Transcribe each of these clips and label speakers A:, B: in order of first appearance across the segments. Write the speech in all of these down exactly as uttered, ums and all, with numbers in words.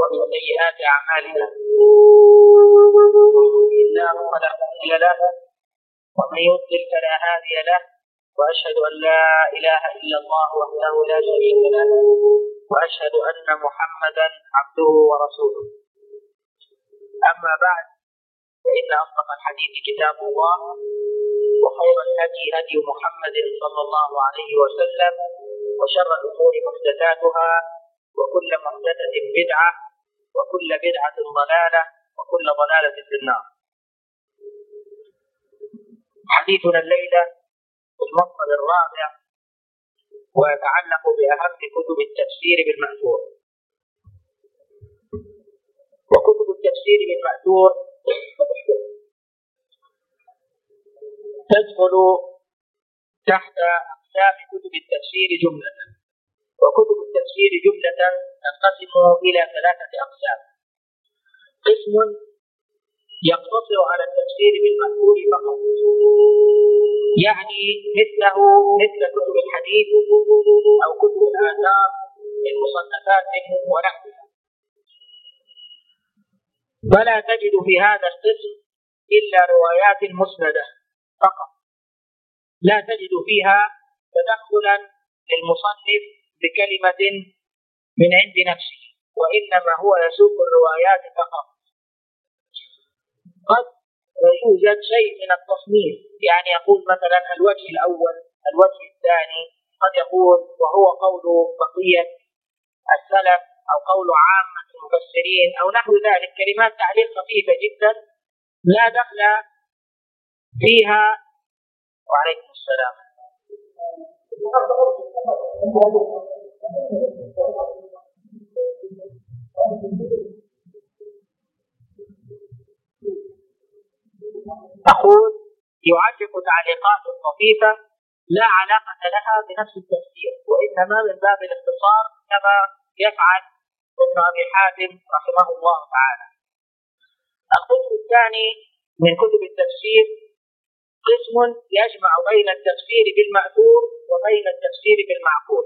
A: ومن سيئات أعمالنا إنه فلا مضل له ومن يضلل فلا هادي له وأشهد أن لا إله إلا الله وحده لا شريك له وأشهد أن محمدا عبده ورسوله. أما بعد، فإن أصدق الحديث كتاب الله، وخير الهدي هدي محمد صلى الله عليه وسلم، وشر الأمور محدثاتها، وكل محدثة بدعة، وكل بدعة ضلالة، وكل ضلالة في النار. حديثنا الليلة في المفصل الرابع، ويتعلق بأهم كتب التفسير بالمأثور. وكتب التفسير بالمأثور تدخل تحت أقسام كتب التفسير جملة. وكتب التفسير جملة تنقسم إلى ثلاثة أقسام: قسم يقتصر على التفسير بالمأثور فقط، يعني مثله مثل كتب الحديث أو كتب الآثار من مصنفات ونحوها، فلا تجد في هذا القسم إلا روايات مسندة فقط، لا تجد فيها تدخلا للمصنف بكلمة من عند نفسه، وإنما هو يسوق الروايات فقط. قد يوجد شيء من التصنيف، يعني يقول مثلا الوجه الأول، الوجه الثاني، قد يقول وهو قول بقية السلف أو قول عامة المفسرين أو نحو ذلك، كلمات تعليق خفيفة جدا لا دخل فيها. وعليكم السلام. أقول يعلق تعليقات خفيفة لا علاقة لها بنفس التفسير، وإنما من باب الاختصار كما يفعل ابن أبي حاتم رحمه الله تعالى. القسم الثاني من كتب التفسير قسم يجمع بين التفسير بالمأثور وبين التفسير بالمعقول،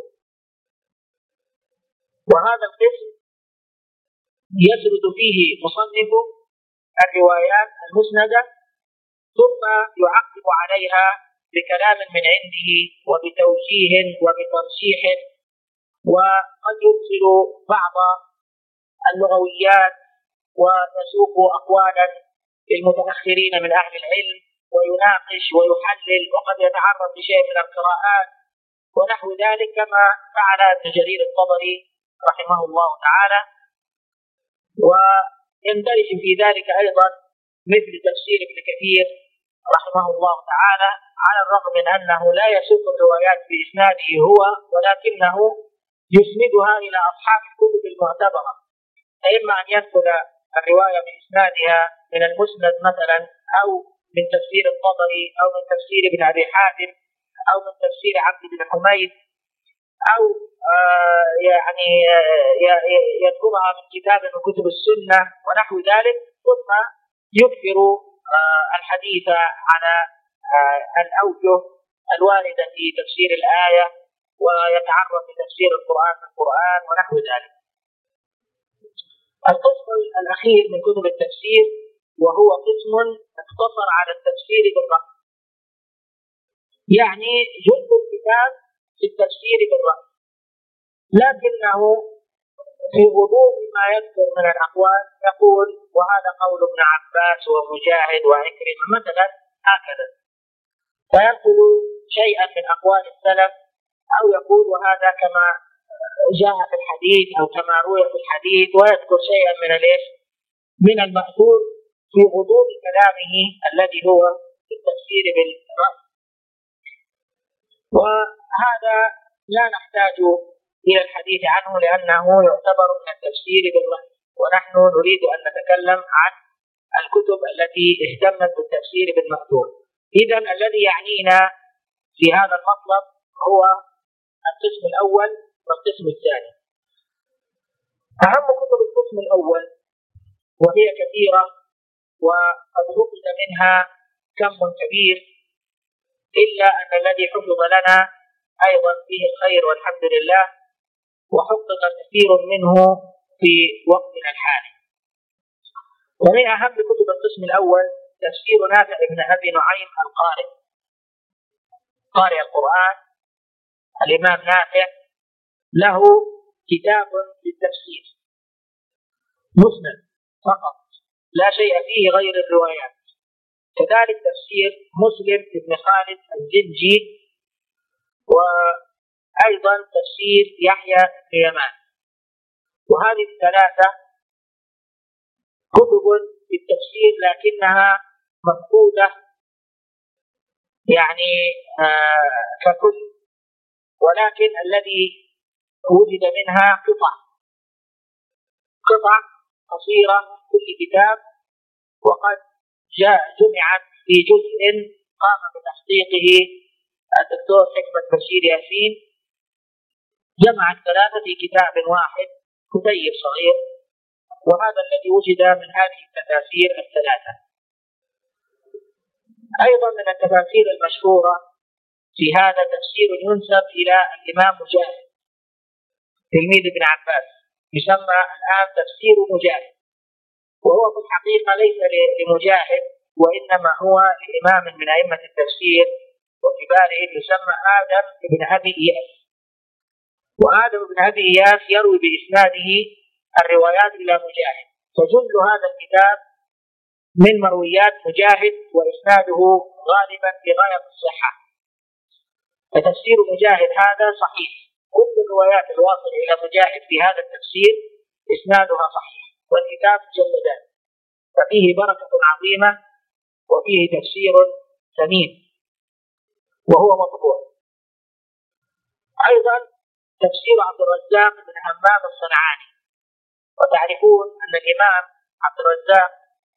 A: وهذا القسم يسرد فيه مصنف الروايات المسندة ثم يعقب عليها بكلام من عنده وبتوجيه وبترشيح، وقد يرسل بعض اللغويات ويسوق أقوالا للمتأخرين من أهل العلم ويناقش ويحلل، وقد يتعرض لشيء من القراءات ونحو ذلك كما فعل ابن جرير الطبري رحمه الله تعالى. ويندرج في ذلك أيضا مثل تفسير ابن كثير رحمه الله تعالى، على الرغم من أنه لا يسوق الروايات بإسناده هو، ولكنه يسندها إلى أصحاب الكتب المعتبرة، إما أن ينقل الرواية بإسنادها من المسند مثلا، أو من تفسير الطبري، أو من تفسير ابن أبي حاتم، أو من تفسير عبد بن حميد، أو آه يعني يذكرها من كتاب من كتب السنة ونحو ذلك، ثم يكثر آه الحديث على آه الأوجه الواردة في تفسير الآية، ويتعرض لتفسير القرآن بالقرآن ونحو ذلك. القسم الأخير من كتب التفسير وهو قسم اقتصر على التفسير بالرأي، يعني جزء الكتاب في التفسير بالرأي، لكنه في غضوض ما يذكر من الأقوال يقول وهذا قول ابن عباس ومجاهد وعكرمة مثلا هكذا، فينقل شيئا من أقوال السلف، أو يقول وهذا كما جاء في الحديث أو كما روي في الحديث، ويذكر شيئا من الايش من المأثور في غضوض كلامه الذي هو في التفسير بالرأي. وهذا لا نحتاج إلى الحديث عنه لأنه يعتبر من التفسير بالرأي، ونحن نريد أن نتكلم عن الكتب التي اهتمت بالتفسير بالمأثور. إذن الذي يعنينا في هذا المطلب هو القسم الأول والقسم الثاني. أهم كتب القسم الأول وهي كثيرة وقد نقل منها كم كبير، إلا أن الذي حفظ لنا أيضا فيه الخير والحمد لله، وحقق كثير منه في وقتنا الحالي. ومن أهم كتب القسم الأول تفسير نافع بن أبي نعيم القارئ، قارئ القرآن الإمام نافع، له كتاب في التفسير مسند فقط لا شيء فيه غير الروايات. كذلك تفسير مسلم بن خالد الزنجي، وأيضا تفسير يحيى بن يمان. وهذه الثلاثة كتب في التفسير لكنها مفقودة يعني آه ككل، ولكن الذي وجد منها قطع قطع قصيرة كل كتاب، وقد جاء جمعت في جزء قام بتحقيقه الدكتور حكمة بشير ياسين، جمع الثلاثة في كتاب واحد كتيب صغير، وهذا الذي وجد من هذه التفاسير الثلاثة. أيضا من التفاسير المشهورة في هذا تفسير ينسب إلى الإمام مجاهد تلميذ ابن عباس، يسمى الآن تفسير مجاهد، وهو في الحقيقة ليس لمجاهد وإنما هو لإمام من أئمة التفسير وكبارهم يسمى آدم بن أبي إياس. وآدم بن أبي إياس يروي بإسناده الروايات إلى مجاهد، فجل هذا الكتاب من مرويات مجاهد وإسناده غالبا في غاية الصحة. فتفسير مجاهد هذا صحيح، كل الروايات الواصلة إلى مجاهد في هذا التفسير إسنادها صحيح، والكتاب مجلدان، ففيه بركة عظيمة وفيه تفسير ثمين وهو مطبوع. أيضا تفسير عبد الرزاق بن همام الصنعاني، وتعرفون أن الإمام عبد الرزاق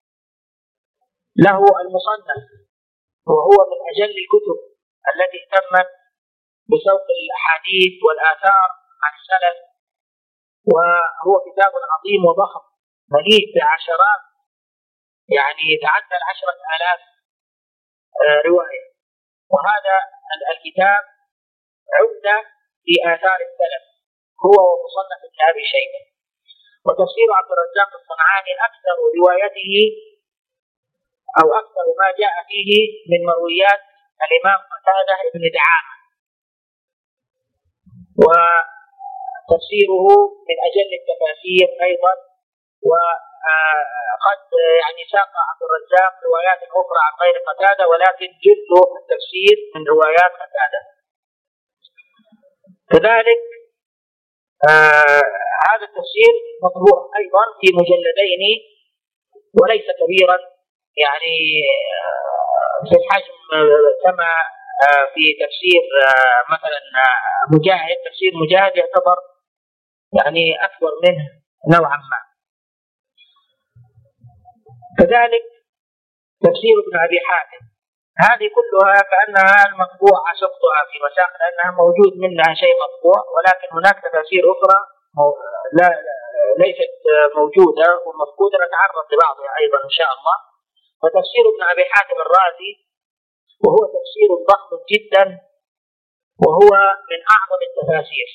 A: له المصنف، وهو من أجل الكتب التي اهتمت بسوق الأحاديث والآثار عن السلف، وهو كتاب عظيم وضخم مليء بعشرات يعني يتعدى العشرة آلاف رواية، وهذا الكتاب عمدة في آثار السلف هو ومصنف ابن أبي شيبة. وتفسير عبد الرزاق الصنعاني أكثر روايته أو أكثر ما جاء فيه من مرويات الإمام قتادة بن دعامة، وتفسيره من أجل التفاسير أيضا. وقد يعني ساق عبد الرزاق روايات أخرى عن غير قتادة، ولكن جل التفسير من روايات قتادة. كذلك آه هذا التفسير مطبوع أيضا في مجلدين وليس كبيرا يعني في الحجم كما في تفسير مثلا مجاهد. تفسير مجاهد يعتبر يعني أكبر منه نوعا ما. كذلك تفسير ابن أبي حاتم، هذه كلها كأنها المطبوعة سقطها في مساق، لأنها موجود منها شيء مطبوع، ولكن هناك تفاسير أخرى لا ليست موجودة ومفقودة، نتعرض لبعضها أيضا إن شاء الله. وتفسير ابن أبي حاتم الرازي وهو تفسير ضخم جدا، وهو من أعظم التفاسير،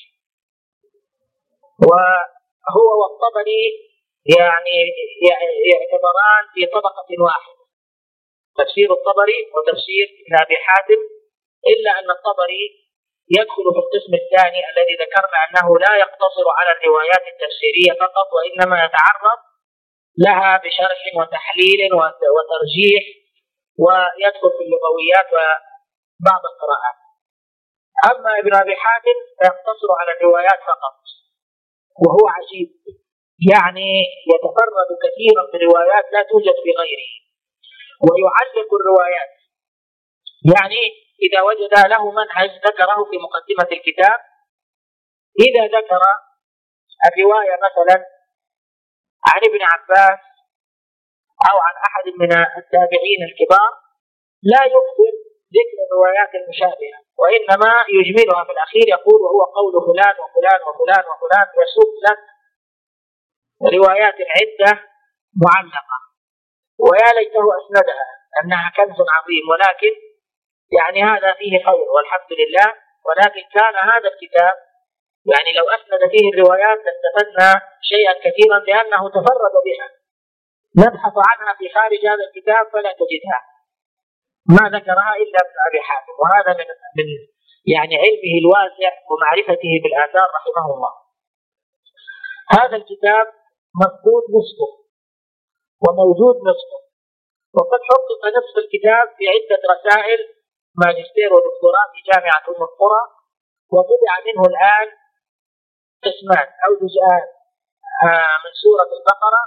A: وهو والطبري يعني يعتبران في طبقة واحدة، تفسير الطبري وتفسير ابن أبي حاتم، إلا أن الطبري يدخل في القسم الثاني الذي ذكرنا أنه لا يقتصر على الروايات التفسيرية فقط، وإنما يتعرض لها بشرح وتحليل وترجيح، ويدخل في اللغويات وبعض القراءات. أما ابن أبي حاتم فيقتصر على الروايات فقط، وهو عجيب، يعني يتفرد كثيرا بروايات لا توجد في غيره، ويعلق الروايات. يعني إذا وجد له منهج ذكره في مقدمة الكتاب، إذا ذكر الرواية مثلا عن ابن عباس أو عن أحد من التابعين الكبار لا يكثر ذكر الروايات المشابهة، وإنما يجملها في الأخير، يقول وهو قول فلان وفلان وفلان وفلان، يسوق لك روايات عدة معلقة، ويا ليته أسندها أنها كنز عظيم، ولكن يعني هذا فيه خير والحمد لله. ولكن كان هذا الكتاب يعني لو أسند فيه الروايات لاستفدنا شيئا كثيرا لأنه تفرد بها. نبحث عنها في خارج هذا الكتاب فلا تجدها، ما ذكرها إلا ابن أبي حاتم، وهذا من من يعني علمه الواسع ومعرفته بالآثار رحمه الله. هذا الكتاب مفقود نصفه وموجود نصفه، وقد حقق نصف الكتاب في عدة رسائل ماجستير ودكتوراه في جامعة أم القرى، وطبع منه الآن قسمان أو جزءان من سورة البقرة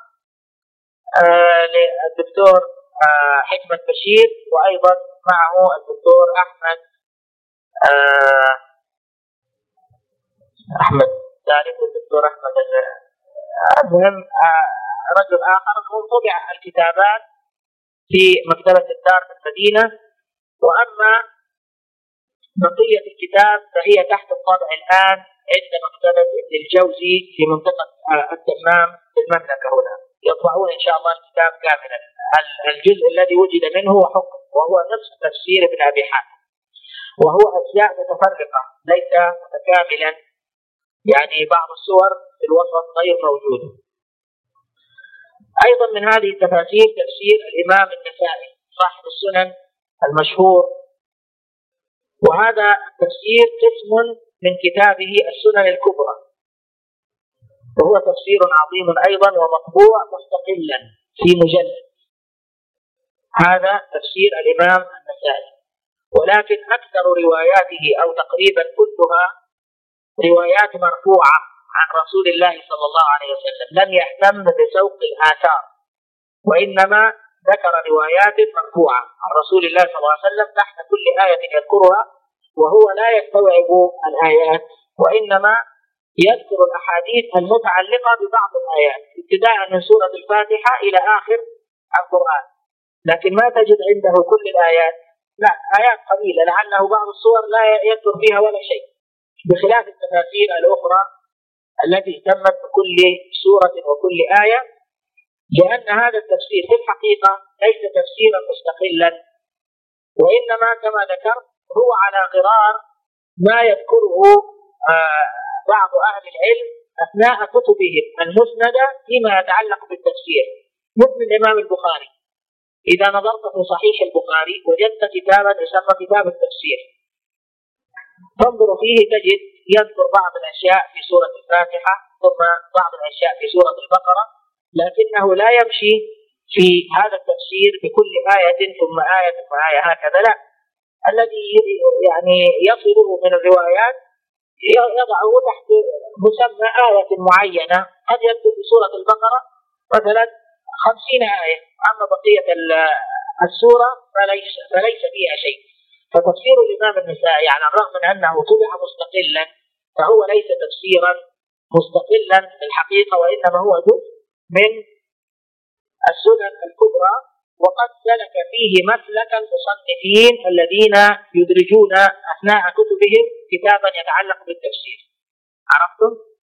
A: للدكتور حكمة بشير، وأيضا معه الدكتور أحمد أحمد ثالث والدكتور أحمد المهم رجل آخر. طبع الكتابان في مكتبة الدار في المدينة، وأما بقية الكتاب فهي تحت الطبع الآن عند مكتبة ابن الجوزي في منطقة الدمام في المملكة هنا. يطبعون إن شاء الله الكتاب كاملا. الجزء الذي وجد منه وحكم وهو نصف تفسير ابن أبي حاتم، وهو أجزاء متفرقة ليس متكاملا، يعني بعض الصور في الوسط غير موجودة. أيضا من هذه التفاسير تفسير الإمام النسائي صاحب السنن المشهور، وهذا التفسير قسم من كتابه السنن الكبرى، وهو تفسير عظيم أيضا ومطبوع مستقلا في مجلد. هذا تفسير الإمام النسائي، ولكن أكثر رواياته أو تقريبا كلها روايات مرفوعة عن رسول الله صلى الله عليه وسلم، لم يهتم بسوق الآثار، وإنما ذكر روايات مرفوعة عن رسول الله صلى الله عليه وسلم تحت كل آية يذكرها، وهو لا يستوعب الآيات، وإنما يذكر الأحاديث المتعلقة ببعض الآيات ابتداء من سورة الفاتحة إلى آخر القرآن، لكن ما تجد عنده كل الآيات، لا، آيات قليلة، لعله بعض الصور لا يذكر فيها ولا شيء، بخلاف التفاسير الأخرى التي اهتمت بكل سورة وكل آية، لأن هذا التفسير في الحقيقة ليس تفسيرا مستقلا، وإنما كما ذكرت هو على غرار ما يذكره آه بعض أهل العلم أثناء كتبهم المسندة فيما يتعلق بالتفسير، مثل الإمام البخاري. إذا نظرت في صحيح البخاري وجدت كتابا يسمى كتاب التفسير، تنظر فيه تجد يذكر بعض الأشياء في سورة الفاتحة ثم بعض الأشياء في سورة البقرة، لكنه لا يمشي في هذا التفسير بكل آية ثم آية ثم آية هكذا، لا، الذي يعني يصله من الروايات يضعه تحت مسمى آية معينة، قد يكتب في سورة البقرة مثلا خمسين آية، أما بقية السورة فليس, فليس فيها شيء. فتفسير الإمام النسائي على الرغم من أنه طبع مستقلا فهو ليس تفسيرا مستقلا في الحقيقة، وإنما هو جزء من السنن الكبرى، وقد سلك فيه مسلك المصنفين الذين يدرجون أثناء كتبهم كتابا يتعلق بالتفسير. عرفتم؟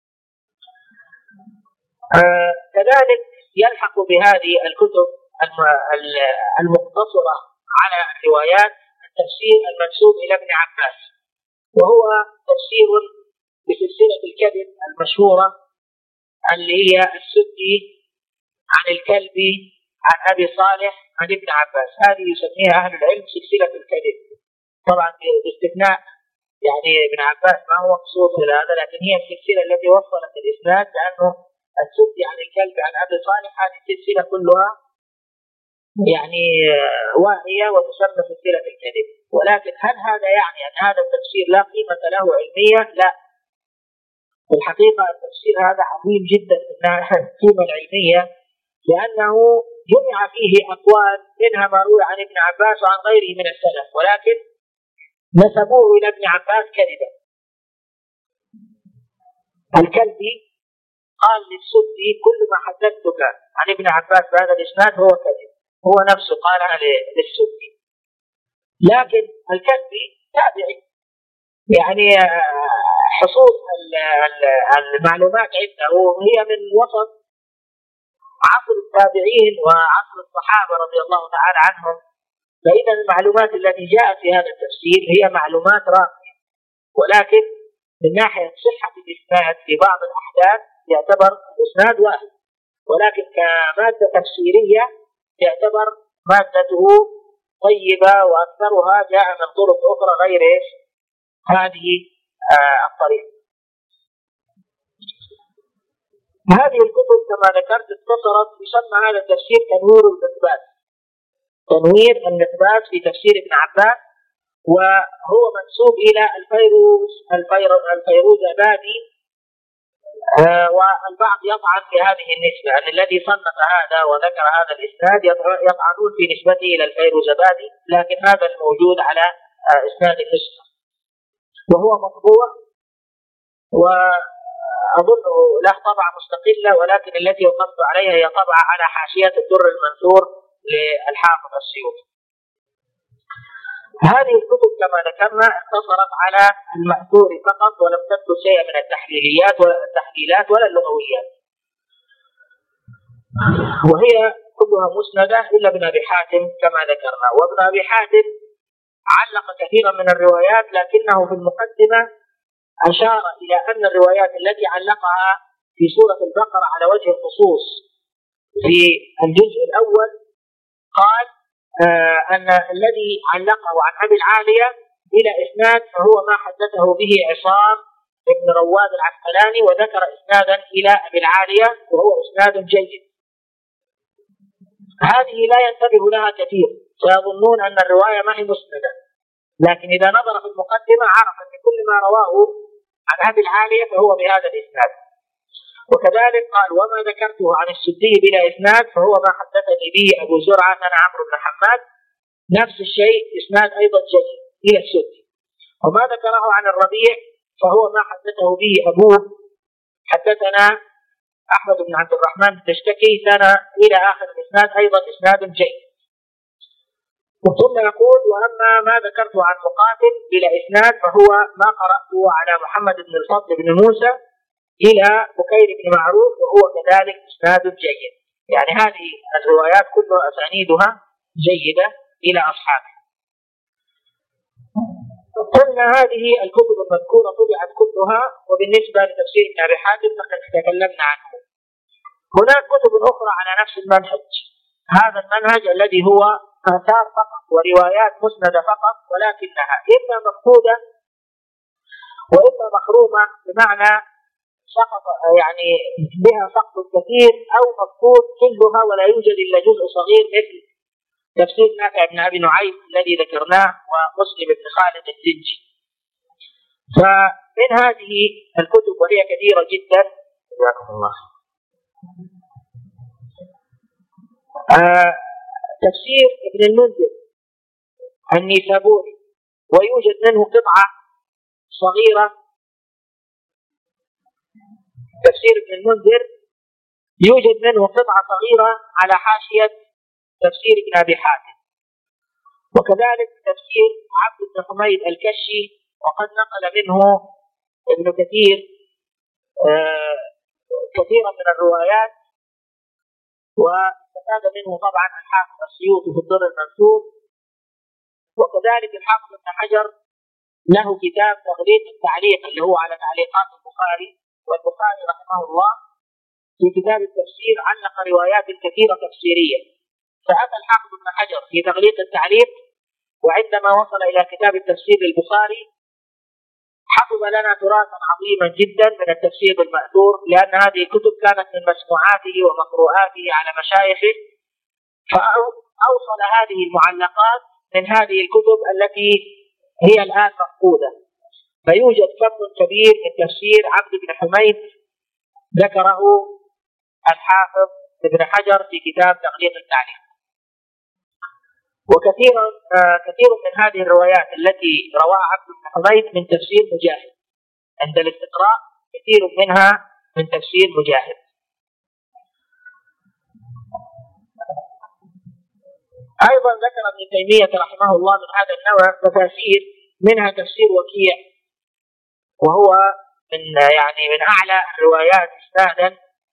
A: آه كذلك يلحق بهذه الكتب المقتصرة على الروايات التفسير المنسوب إلى ابن عباس، وهو تفسير بسلسلة الكذب المشهورة اللي هي السدي عن الكلبي عن أبي صالح عن ابن عباس، هذه يسميها أهل العلم سلسلة الكذب، طبعا باستثناء يعني ابن عباس ما هو مقصود في هذا، لكن هي السلسلة التي وصلت الإسناد، لأنه السدي عن الكلب عن أبي صالح هذه السلسلة كلها يعني واهية وتسمى سلسلة الكذب. ولكن هل هذا يعني أن هذا التفسير لا قيمة له علمية؟ لا، في الحقيقة التفسير هذا عظيم جدا في القيمة العلمية، لأنه جمع فيه أقوال منها ما روي عن ابن عباس وعن غيره من السلف، ولكن نسبوه إلى ابن عباس كذبا. الكلبي قال للسدي كل ما حدثتك عن ابن عباس بهذا الإسناد هو كذب، هو نفسه قالها للسدي. لكن الكلبي تابعي، يعني حصول المعلومات عنده هي من وسط عصر التابعين وعصر الصحابة رضي الله تعالى عنهم، فإذا المعلومات التي جاءت في هذا التفسير هي معلومات راقية، ولكن من ناحية صحة الإسناد في بعض الأحداث يعتبر الإسناد واحد، ولكن كمادة تفسيرية يعتبر مادته طيبة وأكثرها جاء من طرق أخرى غير إيش هذه آه الطريقة. هذه الكتب كما ذكرت اختصرت، يسمى هذا التفسير تنوير المقباس، تنوير المقباس في تفسير ابن عباس، وهو منسوب إلى الفيروز الفيروزابادي. آه والبعض يطعن في هذه النسبة، أن الذي صنف هذا وذكر هذا الإسناد يطعنون في نسبته إلى الفيروزابادي، لكن هذا الموجود على آه إسناد النسخة، وهو مطبوع وأظنه له طبعة مستقلة، ولكن التي وقفت عليها هي طبعة على حاشية الدر المنثور للحافظ السيوطي. هذه الكتب كما ذكرنا اقتصرت على المأثور فقط، ولم تذكر شيئا من التحليليات ولا التحليلات ولا اللغويات، وهي كلها مسندة إلا ابن أبي حاتم كما ذكرنا. وابن أبي حاتم علق كثيرا من الروايات، لكنه في المقدمة أشار إلى أن الروايات التي علقها في سورة البقرة على وجه الخصوص في الجزء الأول قال آه أن الذي علقه عن أبي العالية إلى إسناد فهو ما حدثه به عصام بن رواد العسقلاني، وذكر إسنادا إلى أبي العالية وهو إسناد جيد. هذه لا ينتبه لها كثير، سيظنون أن الرواية ما هي مسندة، لكن إذا نظر في المقدمة عرف أن كل ما رواه عن أبي العالية فهو بهذا الإسناد. وكذلك قال وما ذكرته عن السدي بلا إسناد فهو ما حدثني به أبو زرعة أنا عمرو بن حماد، نفس الشيء إسناد أيضا جيد إلى السدي. وما ذكره عن الربيع فهو ما حدثه به أبوه حدثنا أحمد بن عبد الرحمن تشتكي سنة إلى آخر الإسناد أيضا إسناد جيد. ثم يقول وأما ما ذكرته عن مقاتل بلا إسناد فهو ما قرأته على محمد بن الفضل بن موسى إلى بكير بن معروف وهو كذلك إسناد جيد. يعني هذه الروايات كلها أسانيدها جيدة إلى أصحابه. قلنا هذه الكتب المذكورة طبعت كلها، وبالنسبة لتفسير ابن أبي حاتم فقد تكلمنا عنه. هناك كتب أخرى على نفس المنهج، هذا المنهج الذي هو آثار فقط وروايات مسندة فقط، ولكنها إما مفقودة وإما مخرومة، بمعنى سقط يعني بها سقط كثير، أو مفقود كلها ولا يوجد إلا جزء صغير، مثل تفسير نافع بن أبي نعيم الذي ذكرناه ومسلم بن خالد الزنجي. فمن هذه الكتب وهي كثيرة جدا جزاكم الله آه تفسير ابن المنذر النيسابوري، ويوجد منه قطعة صغيرة. تفسير ابن المنذر يوجد منه قطعة صغيرة على حاشية تفسير ابن أبي حاتم، وكذلك تفسير عبد بن حميد الكشي، وقد نقل منه ابن كثير آه كثيرا من الروايات، واستفاد منه طبعا الحافظ السيوطي في الدر المنثور. وكذلك الحافظ ابن حجر له كتاب تغليق التعليق اللي هو على تعليقات البخاري، والبخاري رحمه الله في كتاب التفسير علق روايات كثيرة تفسيرية. فأتى الحافظ ابن حجر في تغليق التعليق، وعندما وصل إلى كتاب التفسير للبخاري حفظ لنا تراثا عظيما جدا من التفسير المأثور، لأن هذه الكتب كانت من مسموعاته ومقروءاته على مشايخه، فأوصل هذه المعلقات من هذه الكتب التي هي الآن مفقودة. فيوجد كم كبير من تفسير عبد بن حميد ذكره الحافظ ابن حجر في كتاب تغليق التعليق. وكثيرا آه كثير من هذه الروايات التي رواها عبد بن حميد من تفسير مجاهد، عند الاستقراء كثير منها من تفسير مجاهد. أيضا ذكر ابن تيمية رحمه الله من هذا النوع تفاسير، منها تفسير وكيع، وهو من يعني من أعلى الروايات إسنادا،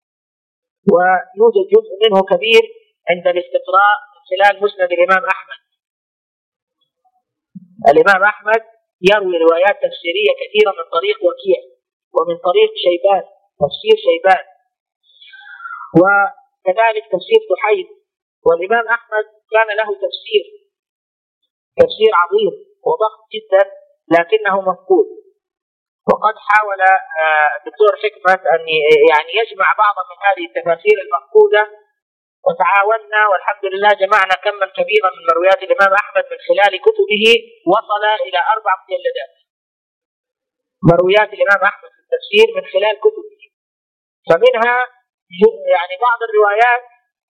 A: ويوجد جزء منه كبير عند الاستقراء من خلال مسند الإمام أحمد. الإمام أحمد يروي روايات تفسيرية كثيرة من طريق وكيع ومن طريق شيبان، تفسير شيبان، وكذلك تفسير سحيد. والإمام أحمد كان له تفسير تفسير عظيم وضخم جدا لكنه مفقود، وقد حاول الدكتور حكمة أن يعني يجمع بعض من هذه التفاسير المفقودة، وتعاوننا والحمد لله جمعنا كما كبيرا من مرويات الإمام أحمد من خلال كتبه وصل إلى أربع مجلدات، مرويات الإمام أحمد في التفسير من خلال كتبه. فمنها يعني بعض الروايات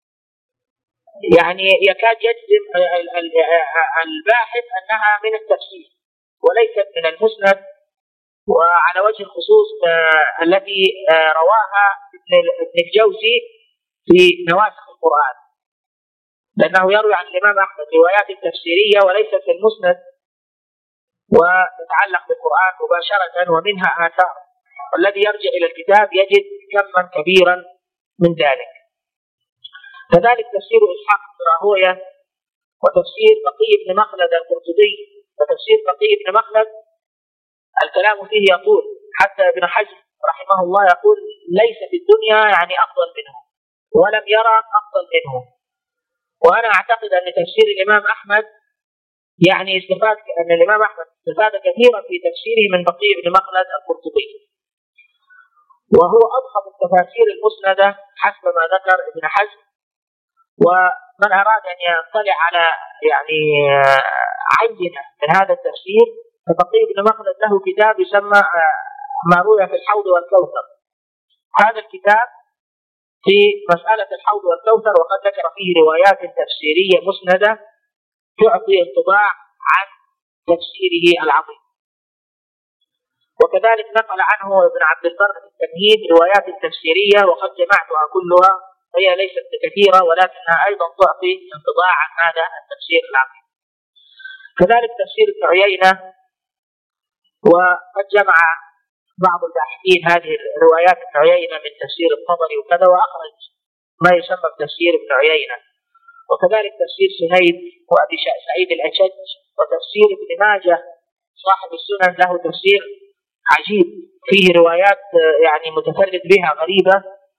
A: يعني يكاد يجزم الباحث أنها من التفسير وليست من المسند، وعلى وجه الخصوص التي رواها ابن الجوزي في نواسخ القرآن، لأنه يروي عن الإمام أحمد روايات تفسيرية وليست في المسند وتتعلق بالقرآن مباشرة ومنها آثار، والذي يرجع إلى الكتاب يجد كما كبيرا من ذلك. كذلك تفسير إسحاق بن راهويه، وتفسير بقي بن مخلد القرطبي، وتفسير بقي بن مخلد الكلام فيه يطول، حتى ابن حزم رحمه الله يقول ليس في الدنيا يعني أفضل منه ولم يرى أفضل منه. وأنا أعتقد أن تفسير الإمام أحمد يعني استفاد أن الإمام أحمد استفاد كثيرا في تفسيره من بقي بن مخلد القرطبي، وهو أضخم التفاسير المسندة حسب ما ذكر ابن حزم. ومن أراد أن يطلع على يعني عينة من هذا التفسير فبقي بن مخلد له كتاب يسمى ما روي في الحوض والكوثر. هذا الكتاب في مسألة الحوض والكوثر، وقد ذكر فيه روايات تفسيرية مسندة تعطي انطباع عن تفسيره العظيم. وكذلك نقل عنه ابن عبد البر في التمهيد روايات تفسيرية، وقد جمعتها كلها، هي ليست كثيرة ولكنها أيضا تعطي انطباع عن هذا التفسير العظيم. كذلك تفسير ابن عيينة، وقد جمع بعض الباحثين هذه الروايات ابن عيينة من تفسير الطبري وكذا، وأخرج ما يسمى بتفسير ابن عيينة. وكذلك تفسير سنيد وأبي سعيد الأشج، وتفسير ابن ماجه صاحب السنن له تفسير عجيب فيه روايات يعني متفرد بها غريبة،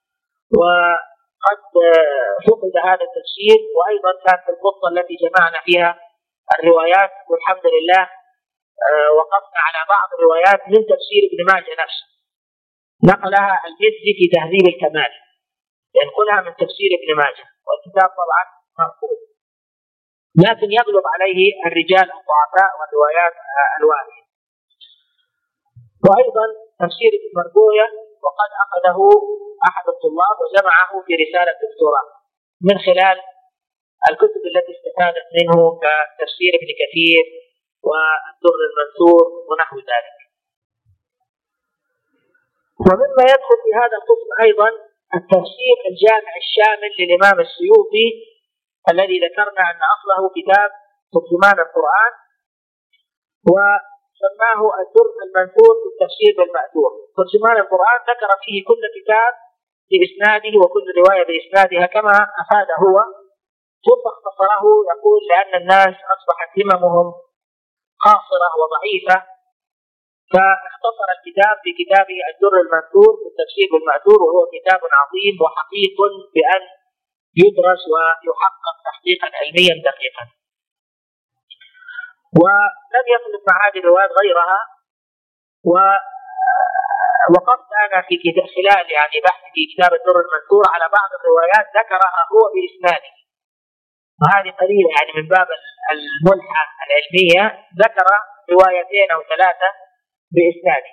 A: وقد فقد هذا التفسير. وأيضا كان في الخطة التي جمعنا فيها الروايات والحمد لله وقفنا على بعض الروايات من تفسير ابن ماجه نفسه، نقلها المزي في تهذيب الكمال، ينقلها من تفسير ابن ماجه، والكتاب طبعا مرفوض، لكن يغلب عليه الرجال الضعفاء والروايات الواهية. وأيضا تفسير ابن مرقوية، وقد أخذه أحد الطلاب وجمعه في رسالة دكتوراه من خلال الكتب التي استفادت منه كتفسير ابن كثير والدر المنثور ونحو ذلك. ومما يدخل في هذا القسم أيضا التفسير الجامع الشامل للإمام السيوطي، الذي ذكرنا أن أصله كتاب ترجمان القرآن، وسماه الدر المنثور في التفسير بالمأثور. ترجمان القرآن ذكر فيه كل كتاب بإسناده وكل رواية بإسنادها كما أفاد هو، ثم اختصره يقول لأن الناس أصبحت هممهم قاصرة وضعيفة، فاختصر الكتاب في كتابه الدر المنثور في التفسير بالمأثور، وهو كتاب عظيم وحقيق بأن يدرس ويحقق تحقيقا علميا دقيقا. ولم يخلط مع هذه الروايات غيرها. ووقفت أنا في خلال يعني بحث في كتاب الدر المنثور على بعض الروايات ذكرها هو بإسناده، وهذه قليلة يعني من باب الملحة العلمية، ذكر روايتين أو ثلاثة بإسناده.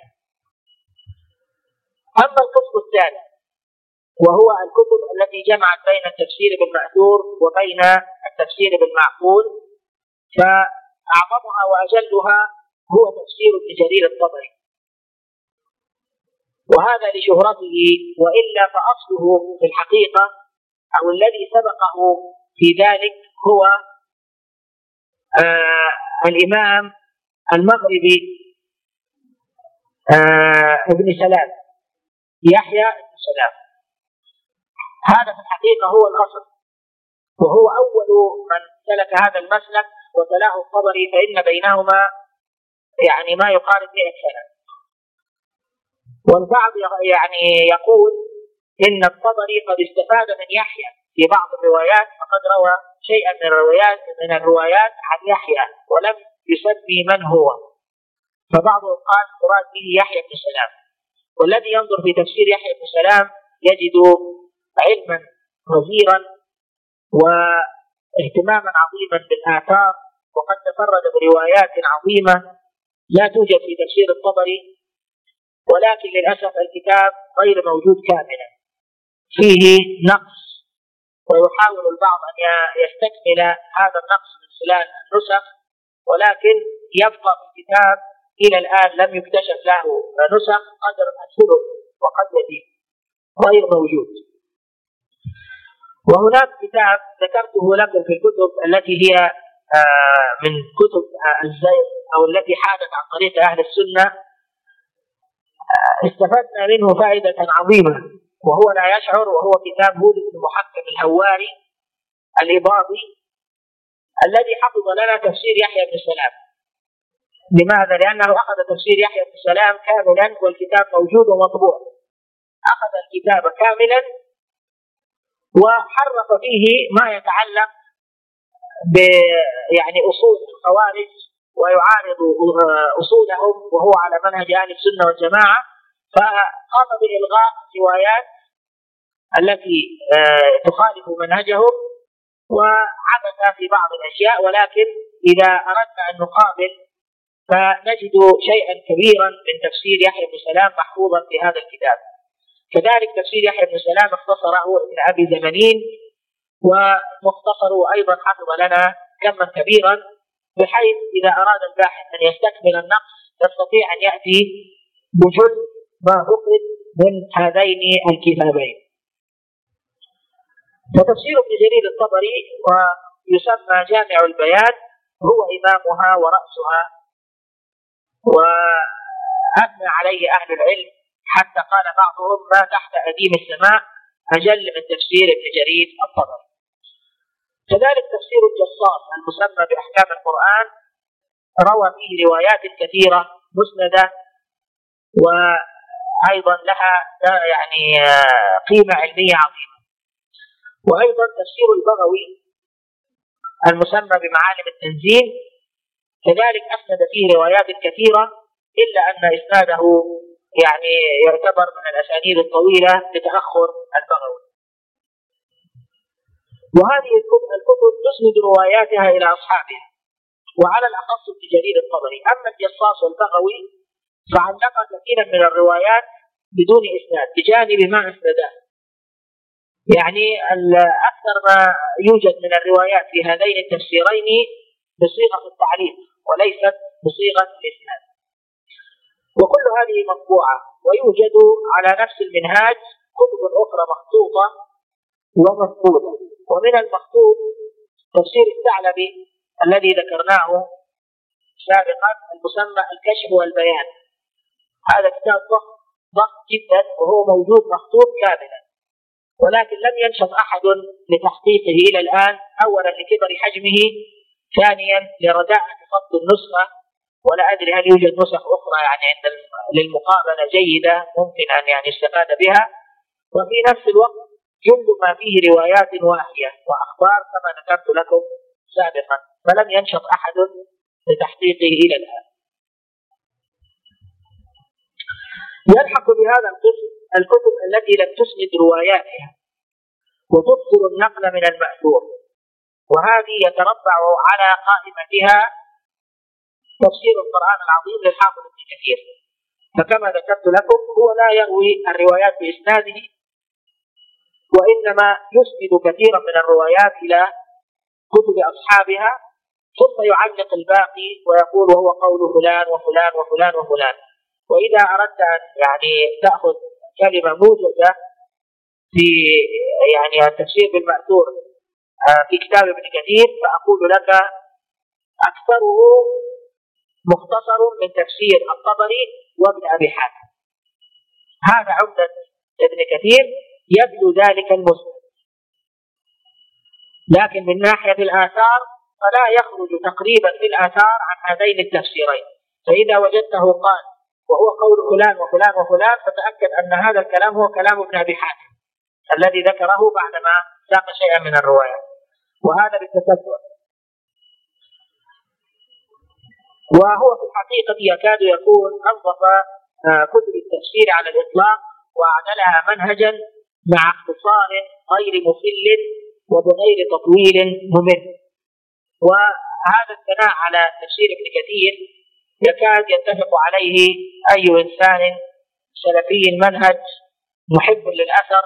A: أما القسم الثاني وهو الكتب التي جمعت بين التفسير بالمأثور وبين التفسير بالمعقول، فأعظمها وأجلها هو تفسير ابن جرير الطبري، وهذا لشهرته، وإلا فأصله في الحقيقة أو الذي سبقه في ذلك هو آه الإمام المغربي آه ابن سلام، يحيى ابن سلام. هذا في الحقيقة هو الأصل، وهو أول من سلك هذا المسلك وتلاه الطبري، فإن بينهما يعني ما يقارب مئة سنة. والبعض يعني يقول إن الطبري قد استفاد من يحيى في بعض الروايات، فقد روى شيئا من الروايات من الروايات عن يحيى ولم يسمي من هو، فبعضهم قال مراد به يحيى بن سلام. والذي ينظر في تفسير يحيى بن سلام يجد علما غزيرا واهتماما عظيما بالآثار، وقد تفرد بروايات عظيمة لا توجد في تفسير الطبري، ولكن للأسف الكتاب غير موجود كاملا، فيه نقص، ويحاول البعض أن يستكمل هذا النقص من خلال النسخ، ولكن يبقى في الكتاب إلى الآن لم يكتشف له نسخ قدر الثلث وقد يزيد، غير موجود. وهناك كتاب ذكرته لكم في الكتب التي هي من كتب الزيغ أو التي حادت عن طريق أهل السنة، استفدنا منه فائدة عظيمة وهو لا يشعر، وهو كتاب هود بن محكم الهواري الإباضي الذي حفظ لنا تفسير يحيى بن سلام. لماذا؟ لأنه أخذ تفسير يحيى بن سلام كاملا والكتاب موجود ومطبوع، أخذ الكتاب كاملا وحرف فيه ما يتعلق ب يعني أصول الخوارج ويعارض أصولهم وهو على منهج أهل السنة والجماعة، فقام بإلغاء الروايات التي تخالف منهجهم وعبث في بعض الأشياء. ولكن إذا أردنا أن نقابل فنجد شيئا كبيرا من تفسير يحيى بن سلام محفوظا في هذا الكتاب. كذلك تفسير يحيى بن سلام اختصره ابن أبي زمنين، ومختصره أيضا حفظ لنا كما كبيرا، بحيث إذا أراد الباحث أن يستكمل النقص يستطيع أن يأتي بجل ما فقد من هذين الكتابين. فتفسير ابن جرير الطبري ويسمى جامع البيان هو إمامها ورأسها، وأثنى عليه أهل العلم حتى قال بعضهم ما تحت أديم السماء أجل من تفسير ابن جرير الطبري. كذلك تفسير الجصاص المسمى بأحكام القرآن روى فيه روايات كثيرة مسندة وأيضا لها يعني قيمة علمية عظيمة. وأيضا تفسير البغوي المسمى بمعالم التنزيل كذلك أسند فيه روايات كثيرة، إلا أن إسناده يعني يعتبر من الأسانيد الطويلة لتأخر البغوي. وهذه الكتب تسند رواياتها إلى أصحابها، وعلى الأخص ابن جرير الطبري. أما الجصاص والبغوي فعلق كثيرا من الروايات بدون إسناد بجانب ما أسنداه، يعني أكثر ما يوجد من الروايات في هذين التفسيرين بصيغة التعليق وليست بصيغة الإسناد. وكل هذه مطبوعة، ويوجد على نفس المنهاج كتب أخرى مخطوطة ومفقودة. ومن المخطوط تفسير الثعلبي الذي ذكرناه سابقا المسمى الكشف والبيان، هذا كتاب ضخم ضخم جدا وهو موجود مخطوط كاملا، ولكن لم ينشط أحد لتحقيقه إلى الآن، أولا لكبر حجمه، ثانيا لرداءة خط النسخة، ولا أدري هل يوجد نسخ أخرى يعني عند للمقابلة جيدة ممكن أن يعني يستفاد بها. وفي نفس الوقت جل ما فيه روايات واهية وأخبار كما ذكرت لكم سابقا، فلم ينشط أحد لتحقيقه إلى الآن. يلحق بهذا القسم الكتب التي لم تسند رواياتها وتبطل النقل من المأثور، وهذه يتربع على قائمتها تفسير القرآن العظيم للحافظ ابن كثير. فكما ذكرت لكم هو لا يروي الروايات بإسناده، وإنما يسند كثيرا من الروايات إلى كتب أصحابها ثم يعلق الباقي ويقول وهو قول فلان وفلان وفلان وفلان. وإذا أردت أن يعني تأخذ كلمة موجودة في يعني التفسير بالمأثور في كتاب ابن كثير فأقول لك أكثره مختصر من تفسير الطبري وابن أبي حاتم، هذا عمدة ابن كثير يبدو ذلك المسند. لكن من ناحية الآثار فلا يخرج تقريبا في الآثار عن هذين التفسيرين، فإذا وجدته قال وهو قول فلان وفلان وفلان فتأكد أن هذا الكلام هو كلام ابن أبي حاتم الذي ذكره بعدما ساق شيئا من الرواية، وهذا بالتتبع. وهو في الحقيقة يكاد يكون أنظف كتب التفسير على الإطلاق وأعدلها منهجا مع اختصار غير مخل وبغير تطويل ممل. وهذا الثناء على تفسير ابن كثير يكاد يتفق عليه أي إنسان سلفي المنهج محب للأثر،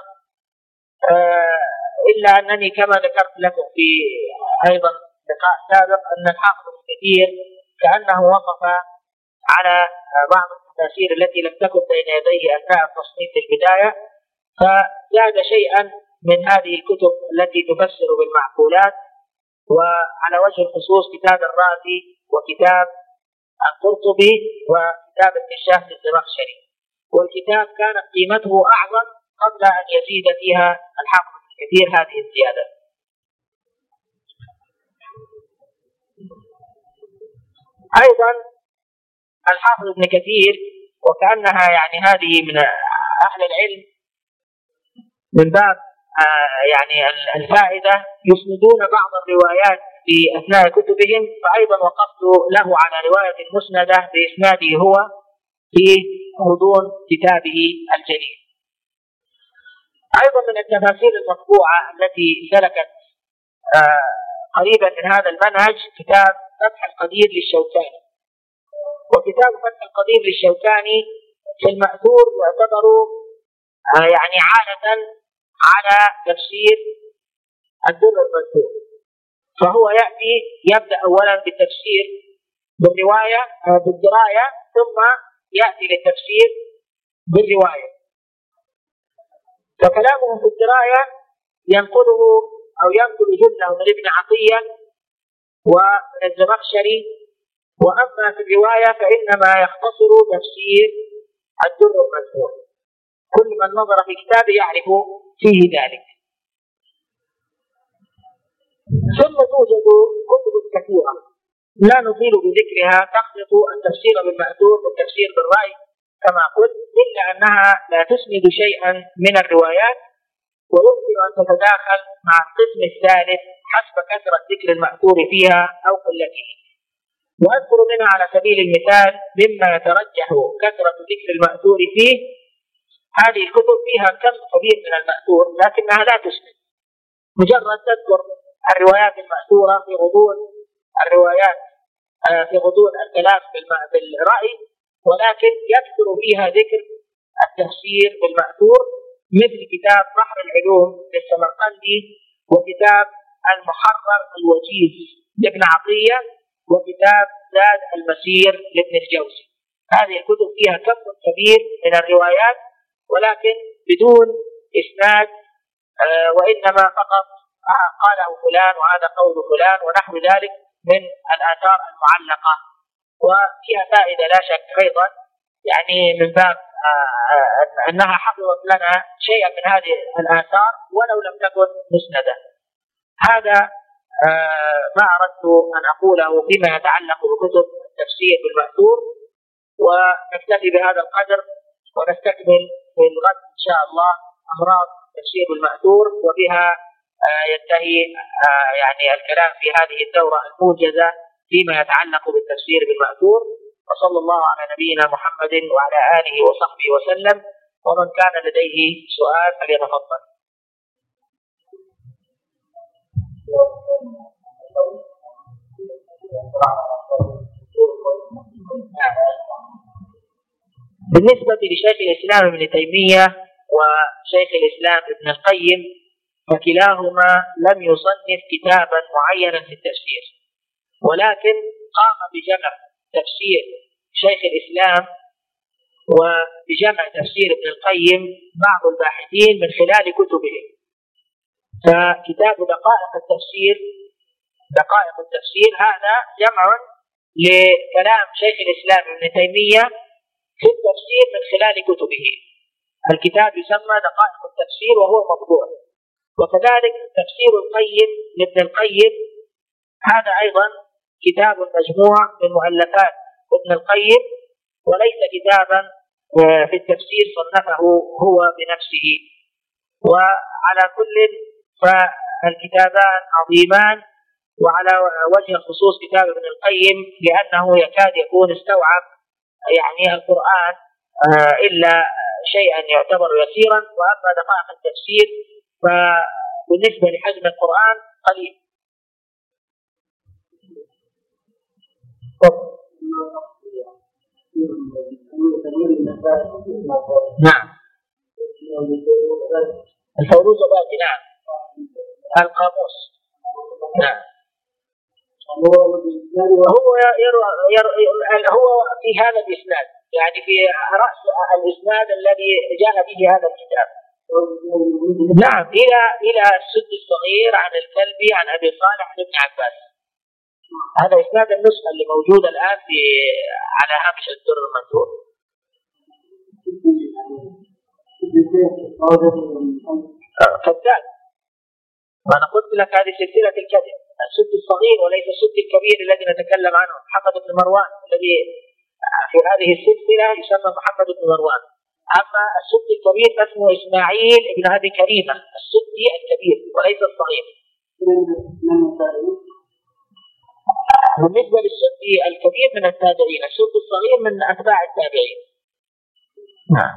A: إلا أنني كما ذكرت لكم في أيضا لقاء سابق أن الحافظ ابن كثير كأنه وقف على بعض التفاسير التي لم تكن بين يديه أثناء التصنيف في البداية، فزاد شيئا من هذه الكتب التي تفسر بالمعقولات، وعلى وجه الخصوص كتاب الرازي وكتاب القرطبي وكتاب ابن الشاه الزمخشري. والكتاب كانت قيمته أعظم قبل أن يزيد فيها الحافظ ابن كثير هذه الزيادة. أيضا الحافظ ابن كثير وكأنها يعني هذه من أهل العلم من باب يعني الفائدة يسندون بعض الروايات في أثناء كتبهم، فأيضا وقفت له على رواية مسندة بإسناده هو في غضون كتابه الجليل. أيضا من التفاسير المطبوعة التي سلكت قريبا من هذا المنهج كتاب فتح القدير للشوكاني. وكتاب فتح القدير للشوكاني في المأثور يعتبر يعني عادة على تفسير الدر المنثور، فهو يأتي يبدأ أولا بالتفسير بالرواية بالدراية ثم يأتي للتفسير بالرواية. فكلامه في الدراية ينقله أو ينقل جملة من ابن عطية ومن الزمخشري، وأما في الرواية فإنما يختصر تفسير الدر المنثور، كل من نظر في كتابه يعرف فيه ذلك. ثم توجد كتب كثيرة لا نطيل بذكرها تخلط التفسير بالمأثور والتفسير بالرأي كما قلت، إلا أنها لا تسند شيئا من الروايات، ويمكن أن تتداخل مع القسم الثالث حسب كثرة ذكر المأثور فيها أو قلته. وأذكر منها على سبيل المثال مما يترجح كثرة ذكر المأثور فيه، هذه الكتب فيها كم كبير من المأثور لكنها لا تسند، مجرد تذكر الروايات المأثورة في غضون الروايات في غضون الكلام بالرأي، ولكن يكثر فيها ذكر التفسير بالمأثور، مثل كتاب بحر العلوم للسمرقندي، وكتاب المحرر الوجيز لابن عطية، وكتاب زاد المسير لابن الجوزي. هذه الكتب فيها كم كبير من الروايات ولكن بدون إسناد، آه وإنما فقط آه قاله فلان وهذا قول فلان ونحو ذلك من الآثار المعلقة. وفيها فائدة لا شك أيضا، يعني من باب آه أنها حفظت لنا شيئا من هذه الآثار ولو لم تكن مسندة. هذا آه ما أردت أن أقوله فيما يتعلق بكتب التفسير بالمأثور، ونكتفي بهذا القدر ونستكمل في الغد إن شاء الله أمراض التفسير بالمأثور، وبها آه ينتهي آه يعني الكلام في هذه الدورة الموجزة فيما يتعلق بالتفسير بالمأثور. وصلى الله على نبينا محمد وعلى آله وصحبه وسلم، ومن كان لديه سؤال فليتفضل. بالنسبة لشيخ الإسلام ابن تيمية وشيخ الإسلام ابن القيم فكلاهما لم يصنف كتابا معينا في التفسير، ولكن قام بجمع تفسير شيخ الإسلام وبجمع تفسير ابن القيم بعض الباحثين من خلال كتبهم. فكتاب دقائق التفسير دقائق التفسير هذا جمع لكلام شيخ الإسلام ابن تيمية في التفسير من خلال كتبه. الكتاب يسمى دقائق التفسير وهو مطبوع. وكذلك تفسير القيم لابن القيم هذا أيضا كتاب مجموع من مؤلفات ابن القيم، وليس كتابا في التفسير صنفه هو بنفسه. وعلى كل فالكتابان عظيمان، وعلى وجه الخصوص كتاب ابن القيم لأنه يكاد يكون استوعب يعني القرآن إلا شيئا يعتبر يسيرا، وأما دقائق التفسير فبالنسبة لحجم القرآن قليل. نعم الفيروز باقي. نعم القاموس. نعم هو يرو يرو هو في هذا الإسناد، يعني في رأس الإسناد الذي جاء به هذا الكتاب. نعم إلى إلى السد الصغير عن الكلبي عن أبي صالح عن ابن عباس. هذا إسناد النسخة اللي موجودة الآن في على هامش الدر المنثور. كذاب، وأنا قلت لك هذه سلسلة الكذب، السد الصغير وليس السد الكبير الذي نتكلم عنه. محمد بن مروان الذي في هذه السلسلة يسمى محمد بن مروان. أما السد الكبير اسمه إسماعيل بن أبي كريمة السدي الكبير وليس الصغير. بالنسبة للسدي الكبير من التابعين، السد الصغير من أتباع التابعين. نعم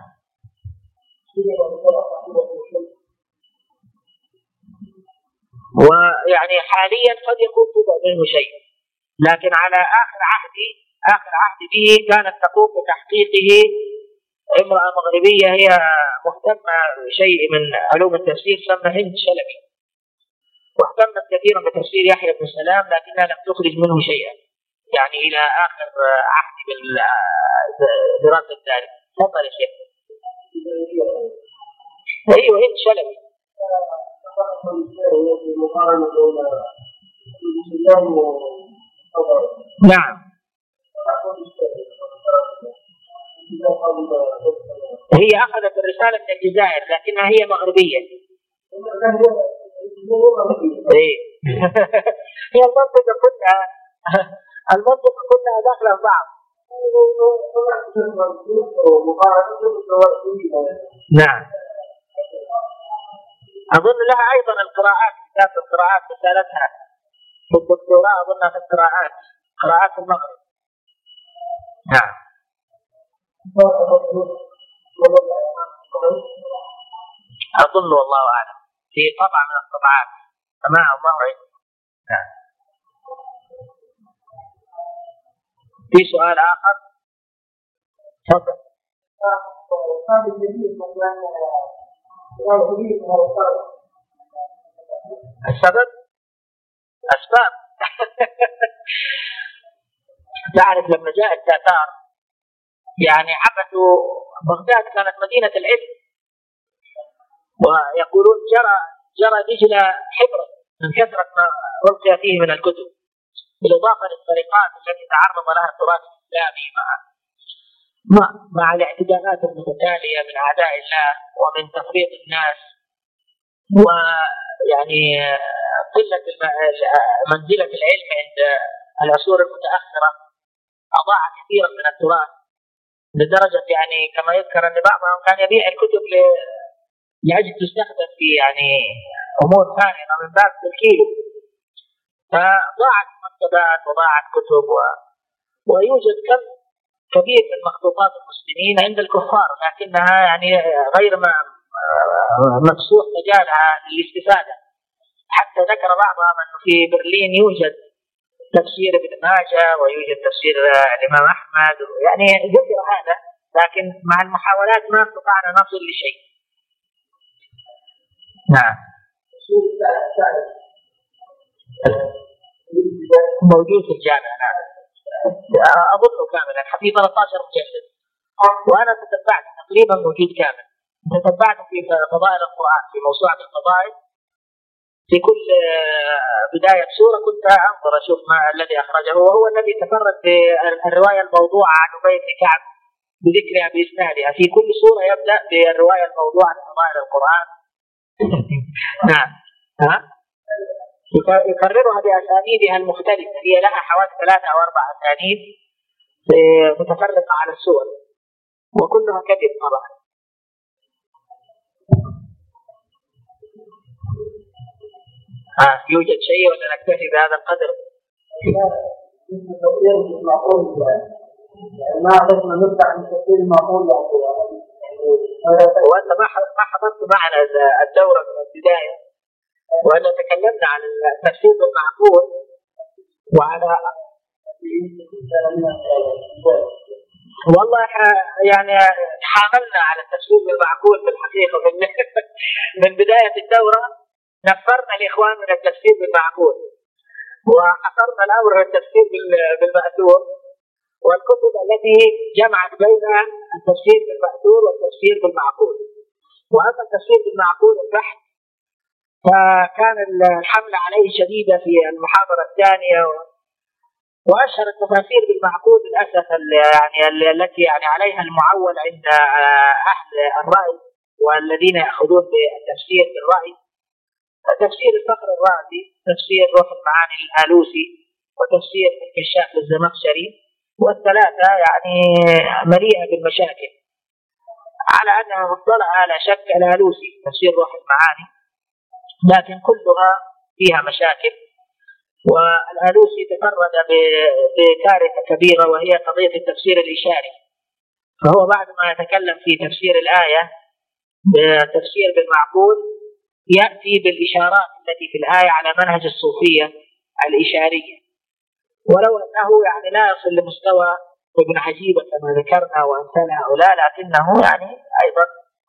A: ويعني حاليا قد يكون تبع منه شيء، لكن على آخر عهدي آخر عهد به كانت تقوم بتحقيقه امرأة مغربية هي مهتمة بشيء من علوم التفسير، سمى هند شلبي، واهتمت كثيرا بتفسير يحيى بن سلام لكنها لم تخرج منه شيئا يعني إلى آخر عهد بالدراسة ذلك. تفضل يا شيخ. أيوه هند شلبي. نعم هي أخذت الرسالة من الجزائر لكنها هي مغربية. إيه هي المنطقة كلها المنطقة كلها داخلة في بعض. نعم أظن لها أيضا القراءات، كتاب القراءات رسالتها في الدكتوراه أظنها في القراءات، قراءات المغرب. نعم أظن والله أعلم في طبعة من الطبعات سماع الله. نعم في سؤال آخر؟ تفضل. السبب أسباب تعرف لما جاء التتار يعني عبثوا بغداد، كانت مدينة العلم، ويقولون جرى جرى دجلة حبرا من كثرة ما ألقي فيه من الكتب، بالإضافة للطريقات التي تعرض لها التراث الإسلامي مع مع مع الاعتداءات المتتالية من أعداء الله ومن تفريط الناس، ويعني قلة منزلة العلم عند العصور المتأخرة أضاع كثيرا من التراث، لدرجة يعني كما يذكر أن بعضهم كان يبيع الكتب لأجل تستخدم في يعني أمور ثانية من باب الكيلو، فضاعت مكتبات وضاعت كتب و... ويوجد كم كبير من مخطوطات المسلمين عند الكفار لكنها يعني غير ما مفتوح مجالها للاستفادة. حتى ذكر بعضهم أنه في برلين يوجد تفسير ابن ماجه ويوجد تفسير الإمام أحمد، يعني ذكر هذا، لكن مع المحاولات ما استطعنا نصل لشيء. نعم موجود في الجامعة. نعم أظنه كاملا في ثلاثة عشر مجلد، وأنا تتبعت تقريبا موجود كامل. تتبعت في فضائل القرآن في موسوعة الفضائل، في كل بداية سورة كنت أنظر أشوف ما الذي أخرجه، وهو الذي تفرد بالرواية الموضوعة عن أبي بن كعب بذكرها بإسنادها. في كل سورة يبدأ بالرواية الموضوعة عن فضائل القرآن. نعم ها يكررها بأسانيدها المختلفة، هي لها حوالي ثلاثة أو أربع أسانيد، متفرقة على السور وكلها كذب طبعا. ها يوجد شيء ولا نكتفي بهذا القدر؟
B: ما عرفنا نطلع من تفسير المعقول.
A: وأنت ما حضرت معنا الدورة من البداية، وأن تكلمنا عن التفسير بالمعقول وعلى والله يعني حاولنا على التفسير بالمعقول في الحقيقة من بداية الدورة. نفرنا الإخوان من التفسير بالمعقول وحصرنا الأمر التفسير بالمأثور، والكتب التي جمعت بين التفسير بالمأثور والتفسير بالمعقول. وأما التفسير بالمعقول البحث فكان الحملة عليه شديدة في المحاضرة الثانية، وأشهر التفاسير بالمعقول للأسف يعني التي يعني عليها المعول عند أهل الرأي والذين يأخذون بالتفسير بالرأي تفسير الفخر الرازي، تفسير روح المعاني الآلوسي، وتفسير الكشاف الزمخشري، والثلاثة يعني مليئة بالمشاكل، على أنها مطلعة على شك الآلوسي تفسير روح المعاني، لكن كلها فيها مشاكل. والآلوسي تفرد بكارثة كبيرة وهي قضية التفسير الإشاري، فهو بعد ما يتكلم في تفسير الآية بتفسير بالمعقول يأتي بالإشارات التي في الآية على منهج الصوفية الإشارية، ولو أنه يعني لا يصل لمستوى ابن عجيبة كما ذكرنا وأمثال هؤلاء، لكنه يعني أيضا.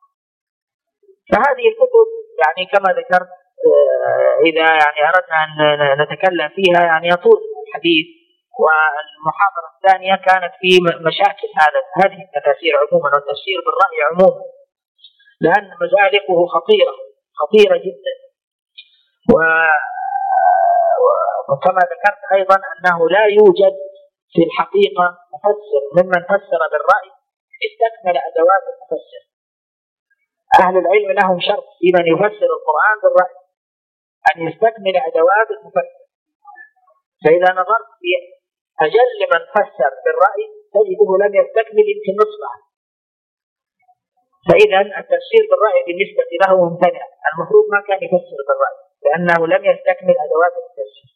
A: فهذه الكتب يعني كما ذكرت إذا يعني أردنا أن نتكلم فيها يعني يطول الحديث، والمحاضرة الثانية كانت في مشاكل هذا هذه التفاسير عموما والتفسير بالرأي عموما، لأن مزالقه خطيرة خطيرة جدا. وكما ذكرت أيضا أنه لا يوجد في الحقيقة مفسر ممن فسر بالرأي استكمل أدوات المفسر. أهل العلم لهم شرط في من يفسر القرآن بالرأي أن يستكمل أدوات المفسر، فإذا نظرت في أجل من فسر بالرأي تجده لم يستكمل يمكن نصفه. فإذا التفسير بالرأي بالنسبة له ممتنع، المفروض ما كان يفسر بالرأي لأنه لم يستكمل أدوات التفسير.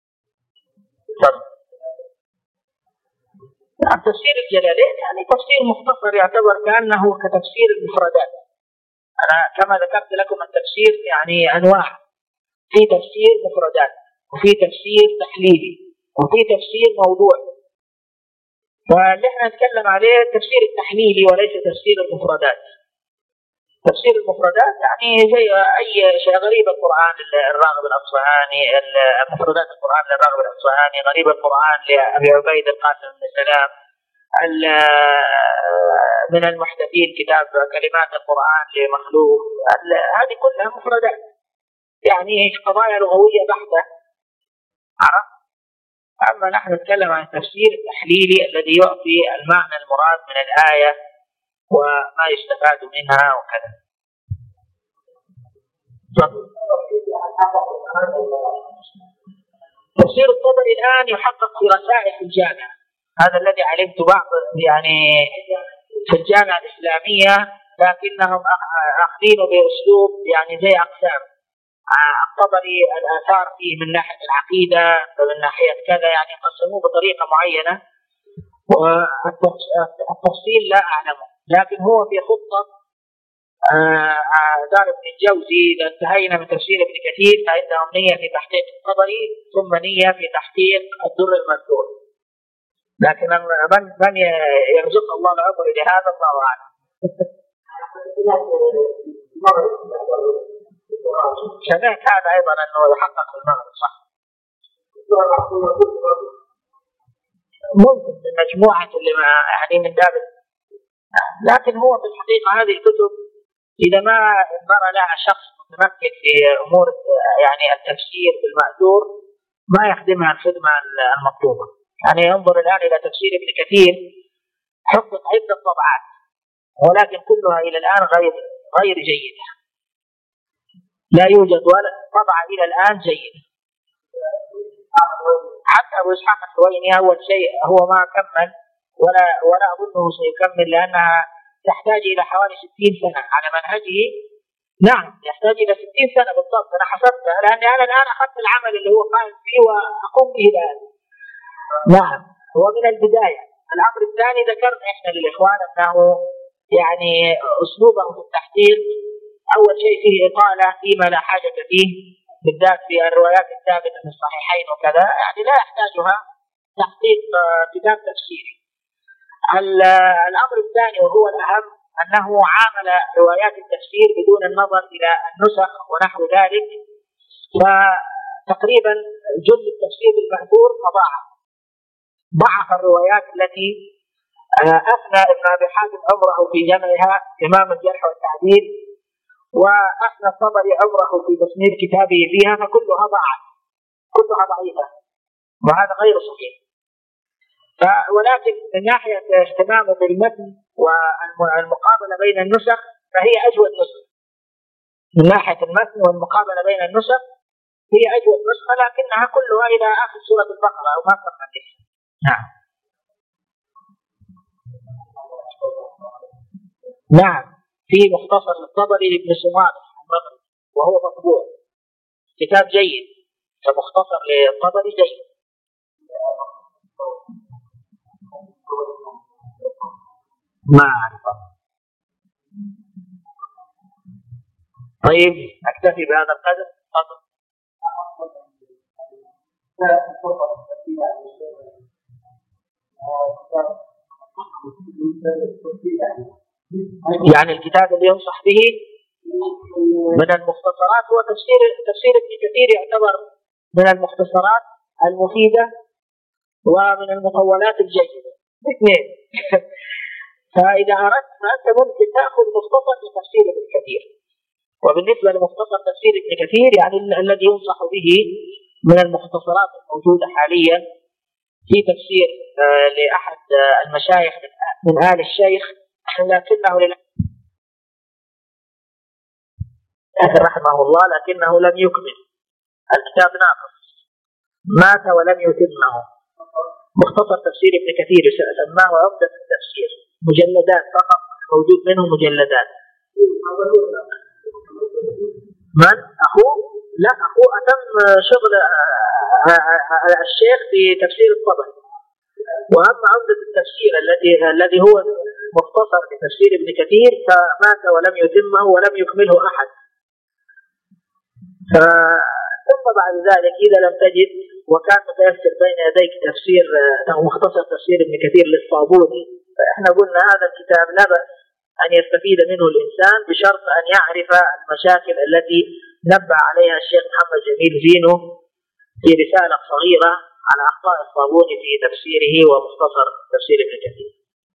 A: التفسير الجلالين يعني تفسير مختصر يعتبر كأنه كتفسير المفردات. أنا كما ذكرت لكم التفسير يعني أنواع، في تفسير مفردات وفي تفسير تحليلي وفي تفسير موضوع، فاللي احنا نتكلم عليه التفسير التحليلي وليس تفسير المفردات. تفسير المفردات يعني زي أي شيء، غريب القرآن للراغب الأصفهاني، مفردات القرآن للراغب الأصفهاني، غريب القرآن لأبي عبيد القاسم بن سلام، من المحدثين كتاب كلمات القرآن لمخلوق، هذه كلها مفردات يعني قضايا لغوية بحتة. عرفت؟ أما نحن نتكلم عن التفسير التحليلي الذي يعطي المعنى المراد من الآية وما يستفاد منها وكذا. تفسير الطبري الآن يحقق في رسائل في الجامعة، هذا الذي علمت بعض يعني في الجامعة الإسلامية، لكنهم أخذينه بأسلوب يعني زي أقسام. الطبري الآثار فيه من ناحية العقيدة ومن ناحية كذا، يعني قسموه بطريقة معينة، والتفصيل لا أعلمه، لكن هو في خطة دار ابن الجوزي. إذا انتهينا من تفسير ابن كثير فعندهم نية في تحقيق الطبري ثم نية في تحقيق الدر المنثور، لكن من من يرزق الله العمر لهذا الله أعلم. سمعت هذا أيضا أنه يحقق في المغرب، صح؟ ممكن مجموعة اللي يعني من باب، لكن هو في الحقيقة هذه الكتب إذا ما انظر لها شخص متمكن في أمور يعني التفسير بالمأثور ما يخدمها الخدمة المطلوبة. يعني ينظر الآن إلى تفسير ابن كثير، حقق عدة طبعات ولكن كلها إلى الآن غير غير جيدة، لا يوجد ولا طبعة إلى الآن جيدة. حتى أبو إسحاق الحويني أول شيء هو ما كمل ولا ولا أظنه سيكمل لأنها تحتاج إلى حوالي ستين سنة على منهجه. نعم يحتاج إلى ستين سنة بالضبط، أنا حسبتها لأني أنا الآن أخذت العمل اللي هو قائم فيه وأقوم به الآن. نعم هو من البداية. الأمر الثاني ذكرنا إحنا للإخوان أنه يعني أسلوبه في التحقيق أول شيء فيه إطالة فيما لا حاجة فيه، بالذات في الروايات الثابتة في الصحيحين وكذا، يعني لا يحتاجها تحقيق كتاب تفسيري. الأمر الثاني وهو الأهم أنه عامل روايات التفسير بدون النظر إلى النسخ ونحو ذلك، فتقريبا جل التفسير المأثور فضاعف، ضعف الروايات التي أثنى ابن أبي حاتم عمره في جمعها إمام الجرح والتعديل، وأثنى الطبري عمره في تصنيف كتابه فيها، فكلها ضاعت كلها ضعيفة وهذا غير صحيح. ولكن من ناحية اهتمامه بالمتن والمقابلة بين النسخ فهي أجود نسخة، من ناحية المتن والمقابلة بين النسخ هي أجود نسخة، لكنها كلها إلى آخر سورة البقرة أو ما قبل ذلك. نعم نعم في مختصر الطبري لابن سمار وهو مطبوع، كتاب جيد كمختصر للطبري جيد. ما أعرف. طيب أكتفي بهذا القدر. يعني الكتاب اللي ينصح به من المختصرات هو تفسير تفسير ابن كثير، يعتبر من المختصرات المفيدة ومن المطولات الجيدة اثنين. فإذا أردت فأنت ممكن تأخذ مختصر لتفسير ابن كثير. وبالنسبة لمختصر تفسير ابن كثير يعني الذي ينصح به من المختصرات الموجودة حاليا في تفسير آه لأحد آه المشايخ من آل الشيخ، لكنه للأسف رحمه الله لكنه لم يكمل الكتاب، ناقص، مات ولم يتمه. مختصر تفسير ابن كثير سماه عقدة التفسير، مجلدات فقط، موجود منه مجلدات. من أخوه؟ لا أخوه أتم شغل الشيخ في تفسير الطبري، وأما عقدة التفسير الذي الذي هو مختصر في تفسير ابن كثير فمات ولم يتمه ولم يكمله أحد. ثم بعد ذلك إذا لم تجد وكان متيسر بين يديك تفسير أو مختصر تفسير ابن كثير للصابوني، فإحنا قلنا هذا الكتاب لا بأس أن يستفيد منه الإنسان بشرط أن يعرف المشاكل التي نبه عليها الشيخ محمد جميل زينو في رسالة صغيرة على أخطاء الصابوني في تفسيره ومختصر تفسير ابن كثير.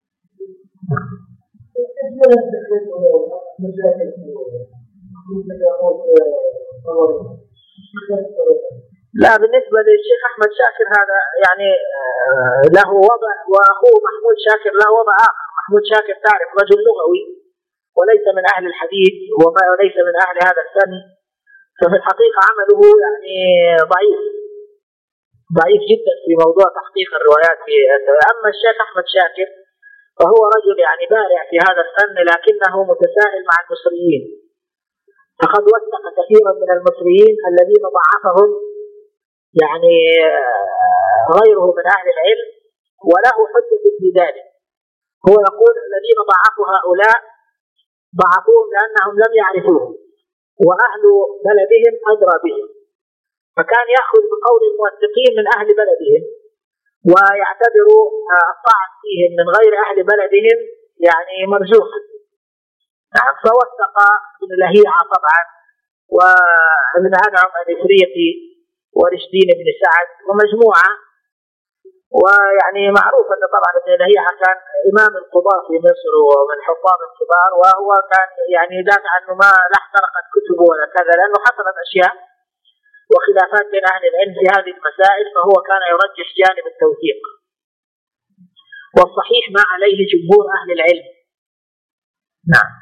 A: لا بالنسبة للشيخ أحمد شاكر هذا يعني له وضع، وأخوه محمود شاكر له وضع آخر. محمود شاكر تعرف رجل لغوي وليس من أهل الحديث وليس من أهل هذا الفن، ففي الحقيقة عمله يعني ضعيف ضعيف جدا في موضوع تحقيق الروايات. في أما الشيخ أحمد شاكر فهو رجل يعني بارع في هذا الفن، لكنه متساهل مع المصريين، فقد وثق كثيرا من المصريين الذين ضعفهم يعني غيره من أهل العلم، وله حجة في ذلك. هو يقول الذين ضعفوا هؤلاء ضعفوهم لأنهم لم يعرفوهم وأهل بلدهم أدرى بهم، فكان يأخذ بقول الموثقين من أهل بلدهم ويعتبر الطعن فيهم من غير أهل بلدهم يعني مرجوحا. نعم فوثق ابن لهيعة طبعا وابن أنعم الإفريقي ورشدين بن سعد ومجموعة، ويعني معروف أن طبعا ابن لهيعة كان إمام القضاة في مصر ومن حفاظ الكبار، وهو كان يعني يدافع أنه ما لا احترقت كتبه ولا كذا لأنه حصلت أشياء وخلافات بين أهل العلم في هذه المسائل، فهو كان يرجح جانب التوثيق، والصحيح ما عليه جمهور أهل العلم. نعم.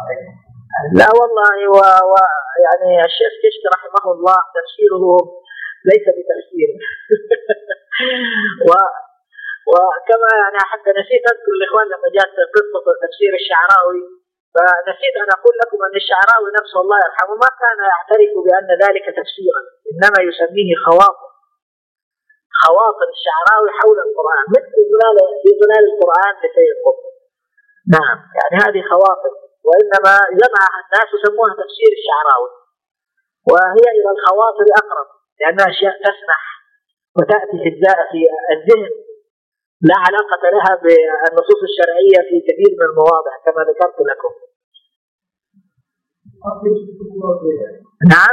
A: لا والله و... و... يعني الشيخ كشك رحمه الله تفسيره ليس بتفسير. و وكما يعني حتى نسيت أذكر الإخوان لما جاءت قصة تفسير الشعراوي، فنسيت أن أقول لكم أن الشعراوي نفسه الله يرحمه ما كان يعترف بأن ذلك تفسيرا، إنما يسميه خواطر. خواطر الشعراوي حول القرآن مثل ظلال في ظلال القرآن لسيد قطب. نعم، يعني هذه خواطر، وإنما جمعها الناس وسموها تفسير الشعراوي، وهي إلى الخواطر أقرب لأنها أشياء تسمح وتأتي في الذهن لا علاقة لها بالنصوص الشرعية في كثير من المواضع كما ذكرت لكم. نعم.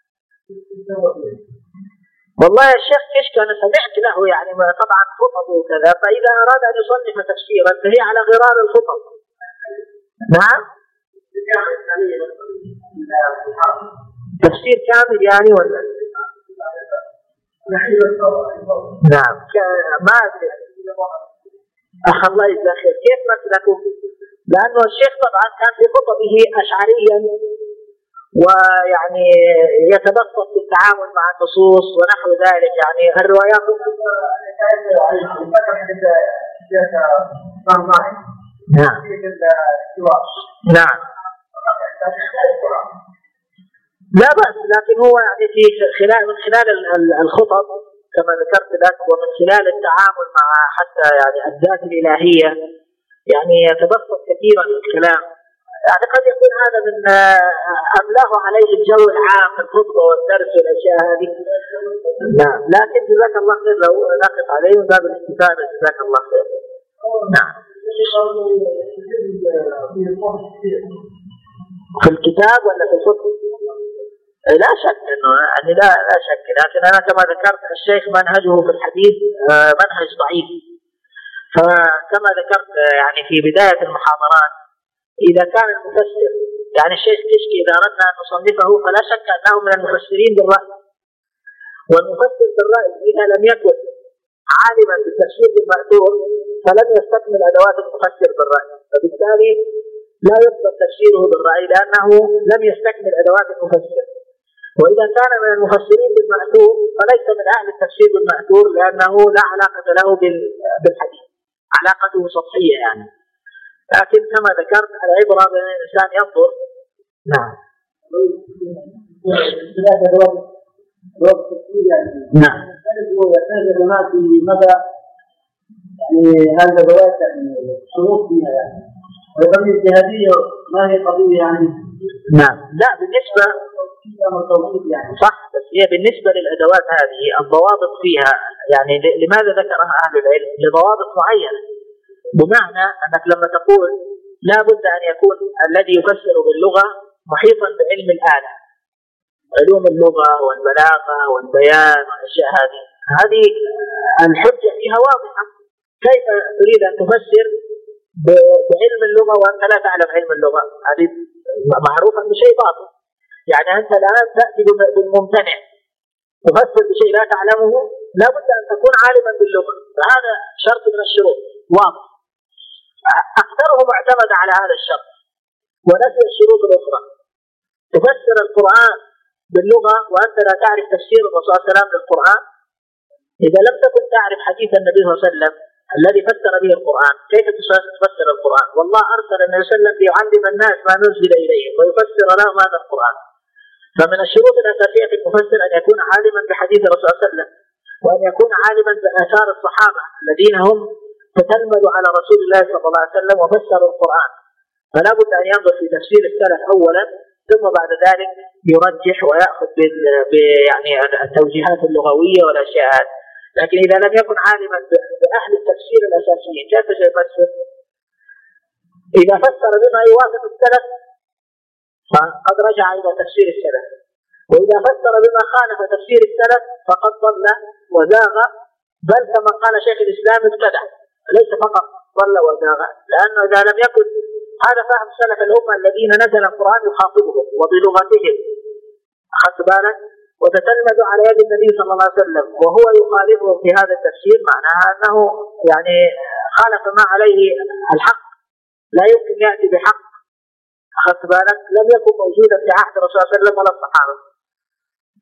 A: والله الشيخ كشك أنا سمعت له يعني طبعا خطبه وكذا، فإذا أراد أن يصنف تفسيرا فهي على غرار الخطب. نعم. تفسير كامل يعني ولا؟ نعم. ما أدري أخ الله يجزاه خير كيف مسلكه؟ لأنه الشيخ طبعا كان في خطبه أشعريا ويعني يتبسط في التعامل مع النصوص ونحو ذلك، يعني الروايات نعم نعم لا بأس، لكن هو يعني في خلال من خلال الخطب كما ذكرت لك ومن خلال التعامل مع حتى يعني الذات الإلهية يعني يتبسط كثيرا في الكلام، يعني قد يكون هذا من أملاه عليه الجو العام في الخطبة والدرس والأشياء هذه. نعم، لكن جزاك الله خير لو نقف عليه من باب الاستفادة. جزاك الله خير. نعم. في الكتاب ولا في الخطبة؟ لا شك انه يعني لا لا شك، لكن انا كما ذكرت الشيخ منهجه في الحديث منهج ضعيف، فكما ذكرت يعني في بداية المحاضرات إذا كان المفسر يعني الشيخ كشكي إذا أردنا أن نصنفه فلا شك أنه من المفسرين بالرأي، والمفسر بالرأي إذا لم يكن عالما بالتفسير بالمأثور فلم يستكمل أدوات المفسر بالرأي، فبالتالي لا يقبل تفسيره بالرأي لأنه لم يستكمل أدوات المفسر. وإذا كان من المفسرين بالمأثور فليس من أهل التفسير بالمأثور لأنه لا علاقة له بالحديث، علاقته سطحية يعني. لكن كما ذكرت العبرة بأن الإنسان ينظر. نعم. نعم.
B: مدى يعني هذا الرواية شروط فيها يعني والقضية الجهادية ما هي قضية يعني؟
A: نعم. لا بالنسبة يعني صح، بس هي بالنسبة للأدوات هذه الضوابط فيها يعني لماذا ذكرها أهل العلم؟ لضوابط معينة، بمعنى أنك لما تقول لا بد أن يكون الذي يفسر باللغة محيطا بعلم الآلة، علوم اللغة والبلاغة والبيان والأشياء هذه هذه الحجة فيها واضحة. كيف تريد أن تفسر بعلم اللغة وأنت لا تعلم علم اللغة؟ هذه معروفة بشيء باطل. يعني أنت الآن تأتي بالممتنع تفسر بشيء لا تعلمه، لا بد أن تكون عالما باللغة، فهذا شرط من الشروط واضح. أكثرهم اعتمد على هذا الشرط ونسي الشروط الأخرى. تفسر القرآن باللغة وأنت لا تعرف تفسير الرسول صلى الله عليه وسلم للقرآن. إذا لم تكن تعرف حديث النبي صلى الله عليه وسلم الذي فسر به القرآن كيف تفسر القرآن؟ والله أرسل النبي صلى الله عليه وسلم ليعلم الناس ما نزل إليهم ويفسر لهم هذا القرآن. فمن الشروط الأساسية في المفسر أن يكون عالما بحديث الرسول صلى الله عليه وسلم، وأن يكون عالما بآثار الصحابة الذين هم تتلمذوا على رسول الله صلى الله عليه وسلم وفسروا القرآن. فلا بد أن ينظر في تفسير السلف أولا ثم بعد ذلك يرجح ويأخذ يعني التوجيهات اللغوية والأشياء هذه. لكن إذا لم يكن عالما بأهل التفسير الأساسيين كيف سيفسر؟ إذا فسر بما يوافق السلف فقد رجع إلى تفسير السلف، وإذا فسر بما خالف تفسير السلف فقد ضل وزاغ، بل كما قال شيخ الإسلام ابتدع، ليس فقط ضل وزاغ، لأنه إذا لم يكن هذا فهم سلف الأمة الذين نزل القرآن يخاطبهم وبلغتهم، أخذت بالك؟ وتتلمذ على يد النبي صلى الله عليه وسلم وهو يخالفهم في هذا التفسير، معناها أنه يعني خالف ما عليه الحق، لا يمكن يأتي بحق، أخذت بالك؟ لم يكن موجودا في عهد الرسول صلى الله عليه وسلم ولا الصحابة.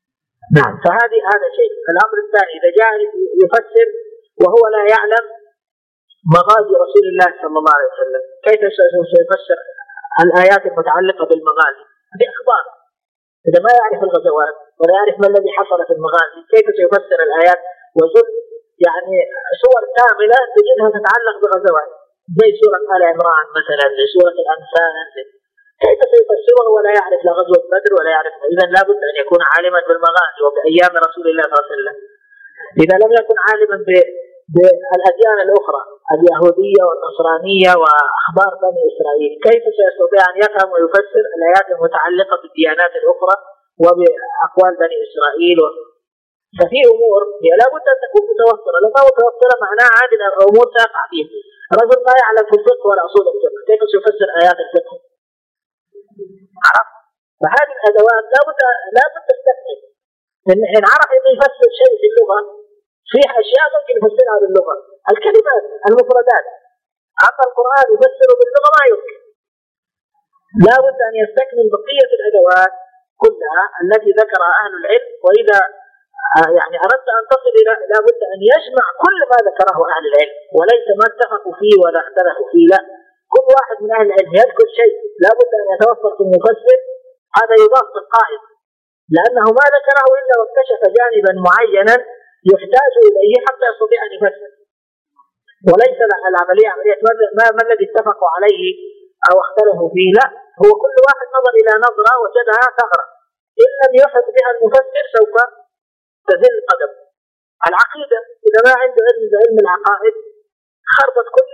A: نعم. فهذه هذا شيء. الأمر الثاني إذا جاء يفسر وهو لا يعلم مغازي رسول الله صلى الله عليه وسلم، كيف سيفسر الآيات المتعلقة بالمغازي؟ هذه أخبار. إذا ما يعرف الغزوات ولا يعرف ما الذي حصل في المغازي كيف سيفسر الآيات؟ وجد يعني صور كاملة تجدها تتعلق بغزوات زي سورة آل عمران مثلا، زي سورة الأنفال، كيف سيفسرها ولا يعرف لا غزوة بدر ولا يعرف؟ إذا لابد أن يكون عالما بالمغازي وبأيام رسول الله صلى الله عليه وسلم. إذا لم يكن عالما بالأديان الأخرى اليهودية والنصرانية وأخبار بني إسرائيل كيف سيستطيع أن يفهم ويفسر الآيات المتعلقة بالديانات الأخرى وبأقوال بني إسرائيل؟ ففي أمور هي لابد أن تكون متوفرة، لما متوفرة معناها عادل الأمور تقع فيه. رجل ما يعلم في الفقه ولا أصول الفقه كيف سيفسر آيات الفقه؟ عرفت؟ فهذه الأدوات لابد لابد تستخدم. إن عرف إنه يفسر شيء في اللغة في أشياء ممكن يفسرها باللغة، الكلمات المفردات، أما القرآن يفسر باللغة ما يمكن. لابد أن يستكمل بقية الأدوات كلها التي ذكرها أهل العلم، وإذا يعني أردت أن تصل إلى لابد أن يجمع كل ما ذكره أهل العلم وليس ما اتفقوا فيه ولا اختلفوا فيه، لا، كل واحد من أهل العلم يذكر شيء لابد أن يتوفر في المفسر، هذا يضاف بالقائد، لأنه ما ذكره إلا واكتشف جانبا معينا يحتاج إليه حتى يستطيع أن يفسر، وليس العملية عملية ما, ما الذي اتفقوا عليه أو اختلفوا فيه، لا، هو كل واحد نظر إلى نظرة وجدها ثغرة، إن لم يحط بها المفسر سوف تزل قدم. العقيدة إذا ما عنده علم بعلم العقائد خربت كل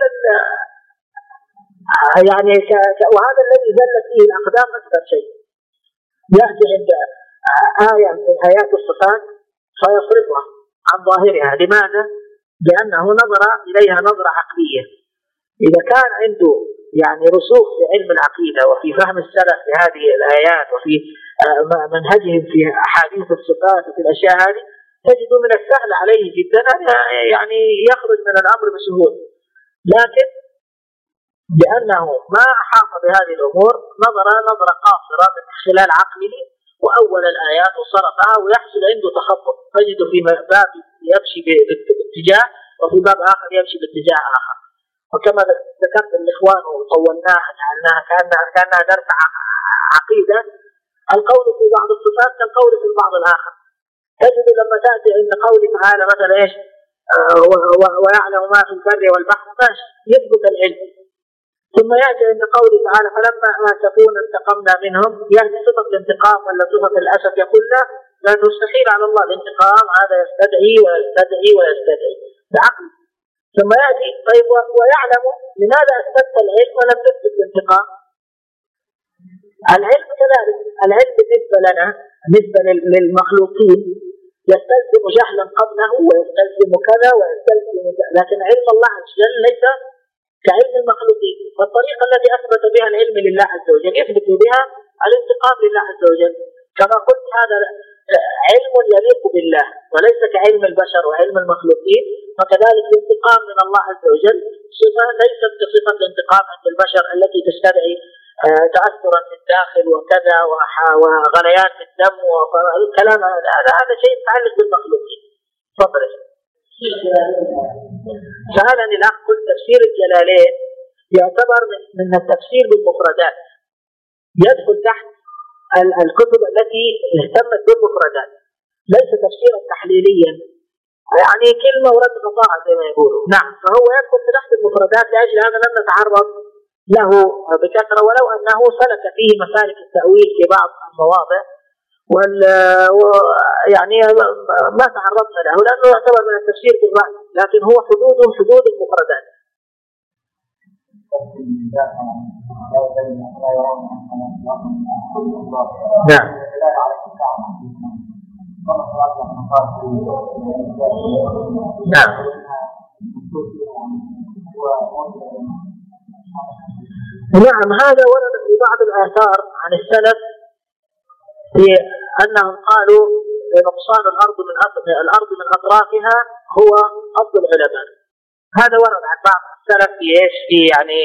A: يعني ك... ك... وهذا الذي زلت فيه الأقدام أكثر شيء. يأتي عند آية من آيات الصفات فيصرفها عن ظاهرها، لماذا؟ لأنه نظر إليها نظرة عقلية. إذا كان عنده يعني رسوخ في علم العقيدة وفي فهم السلف لهذه الآيات وفي منهجهم في أحاديث الصفات وفي الأشياء هذه، تجد من السهل عليه جدا أن يعني يخرج من الأمر بسهولة، لكن لأنه ما أحاط بهذه الأمور نظر نظرة قاصرة من خلال عقله وأول الآيات وصرفها، ويحصل عنده تخبط، تجد في باب يمشي باتجاه وفي باب آخر يمشي باتجاه آخر. وكما ذكرت الإخوان وطولناها جعلناها كأنها كأنها درس عقيدة، القول في بعض الصفات كالقول في البعض الآخر. تجد لما تأتي عند قول تعالى مثلا إيش آه ويعلم ما في البر والبحر ماشي يثبت العلم، ثم يأتي عند قول تعالى فلما آسفونا انتقمنا منهم، يعني صفة الانتقام ولا صفة الأسف، يقول لا لا مستحيل على الله الانتقام، هذا يستدعي ويستدعي ويستدعي بعقل. ثم يأتي طيب ويعلم لماذا أثبت العلم ولم تثبت الانتقام؟ العلم كذلك، العلم بالنسبة لنا بالنسبة للمخلوقين يستلزم جهلا قبله ويستلزم كذا ويستلزم كذا، لكن علم الله عز وجل ليس كعلم المخلوقين. فالطريقة التي أثبت بها العلم لله عز وجل يثبت بها الانتقام لله عز وجل، كما قلت هذا علم يليق بالله وليس كعلم البشر وعلم المخلوقين، فكذلك الانتقام من الله عز وجل صفة ليست كصفة الانتقام عند البشر التي تستدعي تأثرا في الداخل وكذا وغليان في الدم والكلام هذا هذا شيء يتعلق بالمخلوقين. تفضل. سألني الأخ قلت تفسير الجلالين يعتبر من التفسير بالمفردات، يدخل تحت الكتب التي اهتمت بالمفردات، ليس تفسيرا تحليليا يعني كلمة ورد غطاء زي ما يقولوا. نعم، فهو يدخل تحت المفردات، لأجل هذا لم نتعرض له بكثرة، ولو أنه سلك فيه مسالك التأويل في بعض المواضع وال يعني ما تعرضنا له لأنه يعتبر من التفسير بالرأي، لكن هو حدوده حدود المفردات. نعم. نعم. نعم، هذا ورد في بعض الآثار عن السلف في أنهم قالوا نقصان الأرض من الأرض من أطرافها هو قبض العلماء. هذا ورد عن بعض السلف في إيش في يعني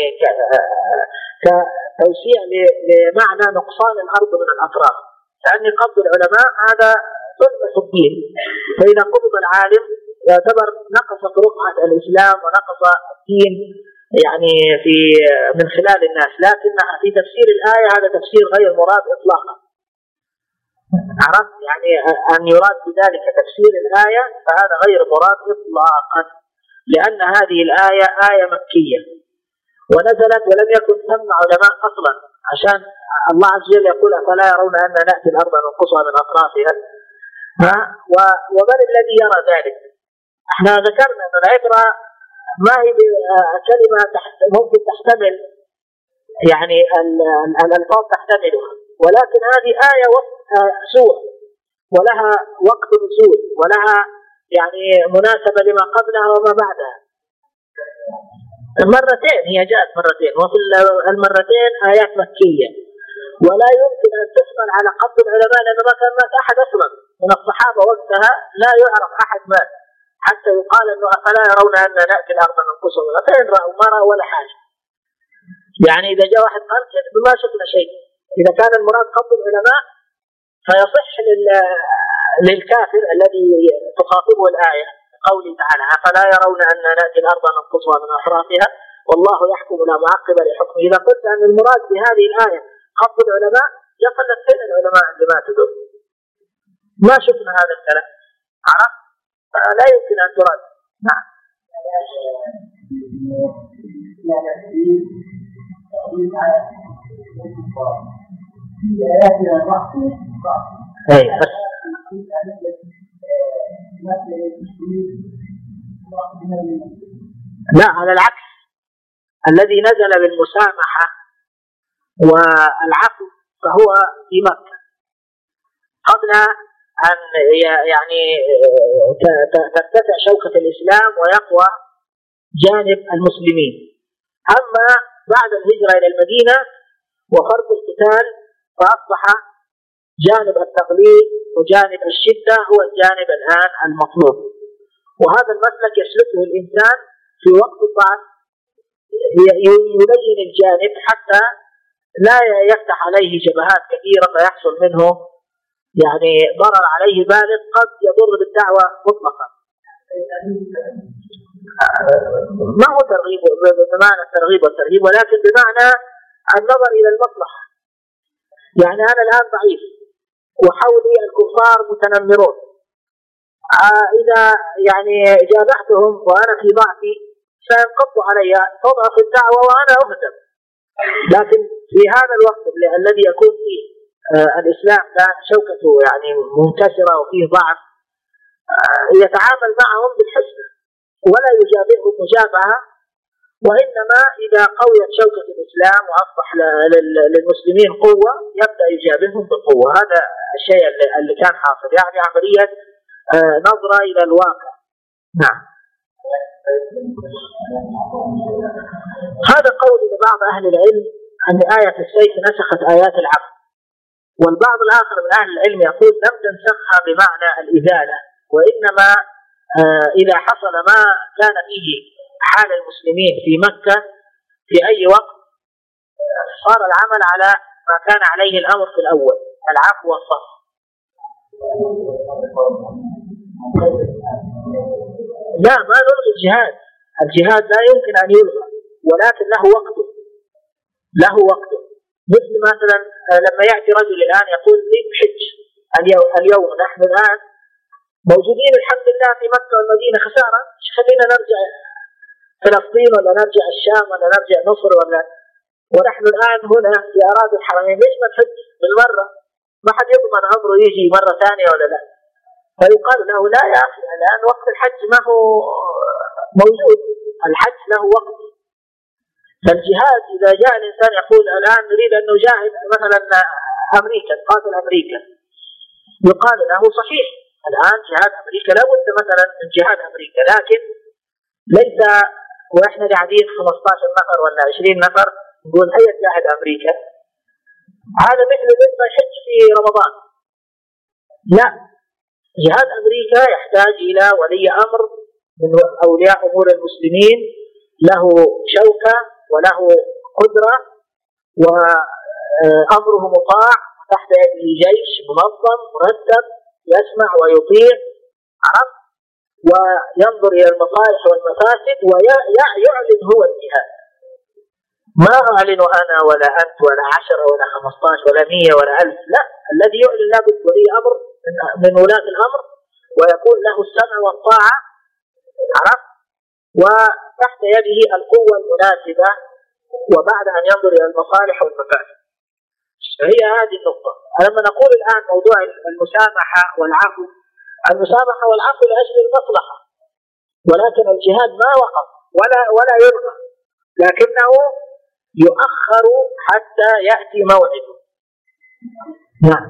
A: كتوسيع لمعنى نقصان الأرض من الأطراف، لأن قبض العلماء هذا ظلم في الدين. فإذا قبض العالم يعتبر نقصت رقعة الإسلام ونقص الدين يعني في من خلال الناس. لكنها في تفسير الآية هذا تفسير غير مراد إطلاقا. عرفت يعني أن يراد بذلك تفسير الآية فهذا غير مراد إطلاقا، لأن هذه الآية آية مكية ونزلت ولم يكن ثم علماء أصلا، عشان الله عز وجل يقول أفلا يرون أن نأتي الأرض ننقصها من أطرافها. ها ومن الذي يرى ذلك؟ احنا ذكرنا أن العبرة ما هي كلمة ممكن تحتمل يعني الألفاظ تحتملها، ولكن هذه آية سورة ولها وقت نزول ولها يعني مناسبة لما قبلها وما بعدها. مرتين هي جاءت مرتين، وفي المرتين آيات مكية، ولا يمكن أن تحمل على قبض العلماء لأن ما كان مات أحد أصلا من الصحابة وقتها، لا يعرف أحد مات حتى يقال أنه أفلا يرون أن نأتي الأرض ننقصها، فإن رأوا ما رأوا ولا حاجة. يعني إذا جاء واحد قال كذب ما شفنا شيء. إذا كان المراد قبض العلماء فيصح للكافر الذي تخاطبه الآية قوله تعالى أفلا يرون أن نأتي الأرض ننقصها من أطرافها والله يحكم لا معقب لحكمه. إذا قلت أن المراد بهذه الآية قبض العلماء يقلت فين العلماء عندما تدور؟ ما شفنا هذا الكلام. عرفت؟ لا يمكن أن تراد. نعم. أي بس لا، على العكس، الذي نزل بالمسامحة والعفو فهو في مكة قبل أن يعني ترتفع شوكة الإسلام ويقوى جانب المسلمين. أما بعد الهجرة إلى المدينة وفرض القتال فأصبح جانب التقليد وجانب الشدة هو الجانب الآن المطلوب، وهذا المسلك يسلكه الإنسان في وقت الضعف، يبين الجانب حتى لا يفتح عليه جبهات كثيرة فيحصل منه يعني ضرر عليه بالغ قد يضر بالدعوة مطلقا. ما هو ترغيب بمعنى الترغيب والترهيب، ولكن بمعنى النظر إلى المصلحة. يعني أنا الآن ضعيف وحولي الكفار متنمرون، آه إذا يعني جابحتهم وأنا في ضعفي سينقض علي تضعف الدعوة وأنا أهزم. لكن في هذا الوقت الذي يكون فيه آه الإسلام كان شوكته يعني منكسرة وفيه ضعف، آه يتعامل معهم بالحسن ولا يجابههم مجابهة، وإنما إذا قويت شوكة الإسلام وأصبح للمسلمين قوة يبدأ يجابههم بقوة. هذا الشيء اللي كان حاصل، يعني عملية آه نظرة إلى الواقع. نعم. هذا قول لبعض أهل العلم أن آية السيف نسخت آيات العفو، والبعض الآخر من أهل العلم يقول لم تنسخها بمعنى الإزالة، وإنما آه إذا حصل ما كان فيه حال المسلمين في مكة في أي وقت صار العمل على ما كان عليه الأمر في الأول، العفو والصفح. لا، ما نلغي الجهاد، الجهاد لا يمكن أن يلغى، ولكن له وقته له وقته مثل مثلا لما يأتي رجل الآن يقول لي حج اليوم، نحن الآن موجودين الحمد لله في مكة والمدينة، خسارة خلينا نرجع فلسطين ولا نرجع الشام ولا نرجع مصر ولا، ونحن الآن هنا في أراضي الحرمين، ليش ما نحج بالمرة؟ ما حد يضمن عمره يجي مرة ثانية ولا لا. فيقال له لا يا أخي، الآن وقت الحج ما هو موجود، الحج له وقت. فالجهاد إذا جاء الإنسان يقول الآن نريد أن نجاهد مثلا أمريكا، قاتل أمريكا، يقال له صحيح الآن جهاد أمريكا لا بد مثلا من جهاد أمريكا، لكن ليس وإحنا قاعدين خمسة عشر نفر ولا عشرين نفر نقول هيا جاهد أمريكا. هذا مثل ما يحج في رمضان. لا، جهاد أمريكا يحتاج إلى ولي أمر من أولياء أمور المسلمين له شوكة وله قدرة وأمره مطاع تحت يده جيش منظم مرتب يسمع ويطيع، عرفت، وينظر إلى المصالح والمفاسد ويعلن هو الجهاد. ما أعلن أنا ولا أنت ولا عشرة ولا خمسطاش ولا مية ولا ألف، لا، الذي يعلن لابد ولي أمر من ولاة الأمر ويكون له السمع والطاعة، عرفت، وتحت يده القوة المناسبة، وبعد أن ينظر إلى المصالح والمفاسد. هي هذه النقطة. لما نقول الآن موضوع المسامحة والعفو، المسامحة والعفو لأجل المصلحة، ولكن الجهاد ما وقف ولا ولا يلغى، لكنه يؤخر حتى يأتي موعده. نعم.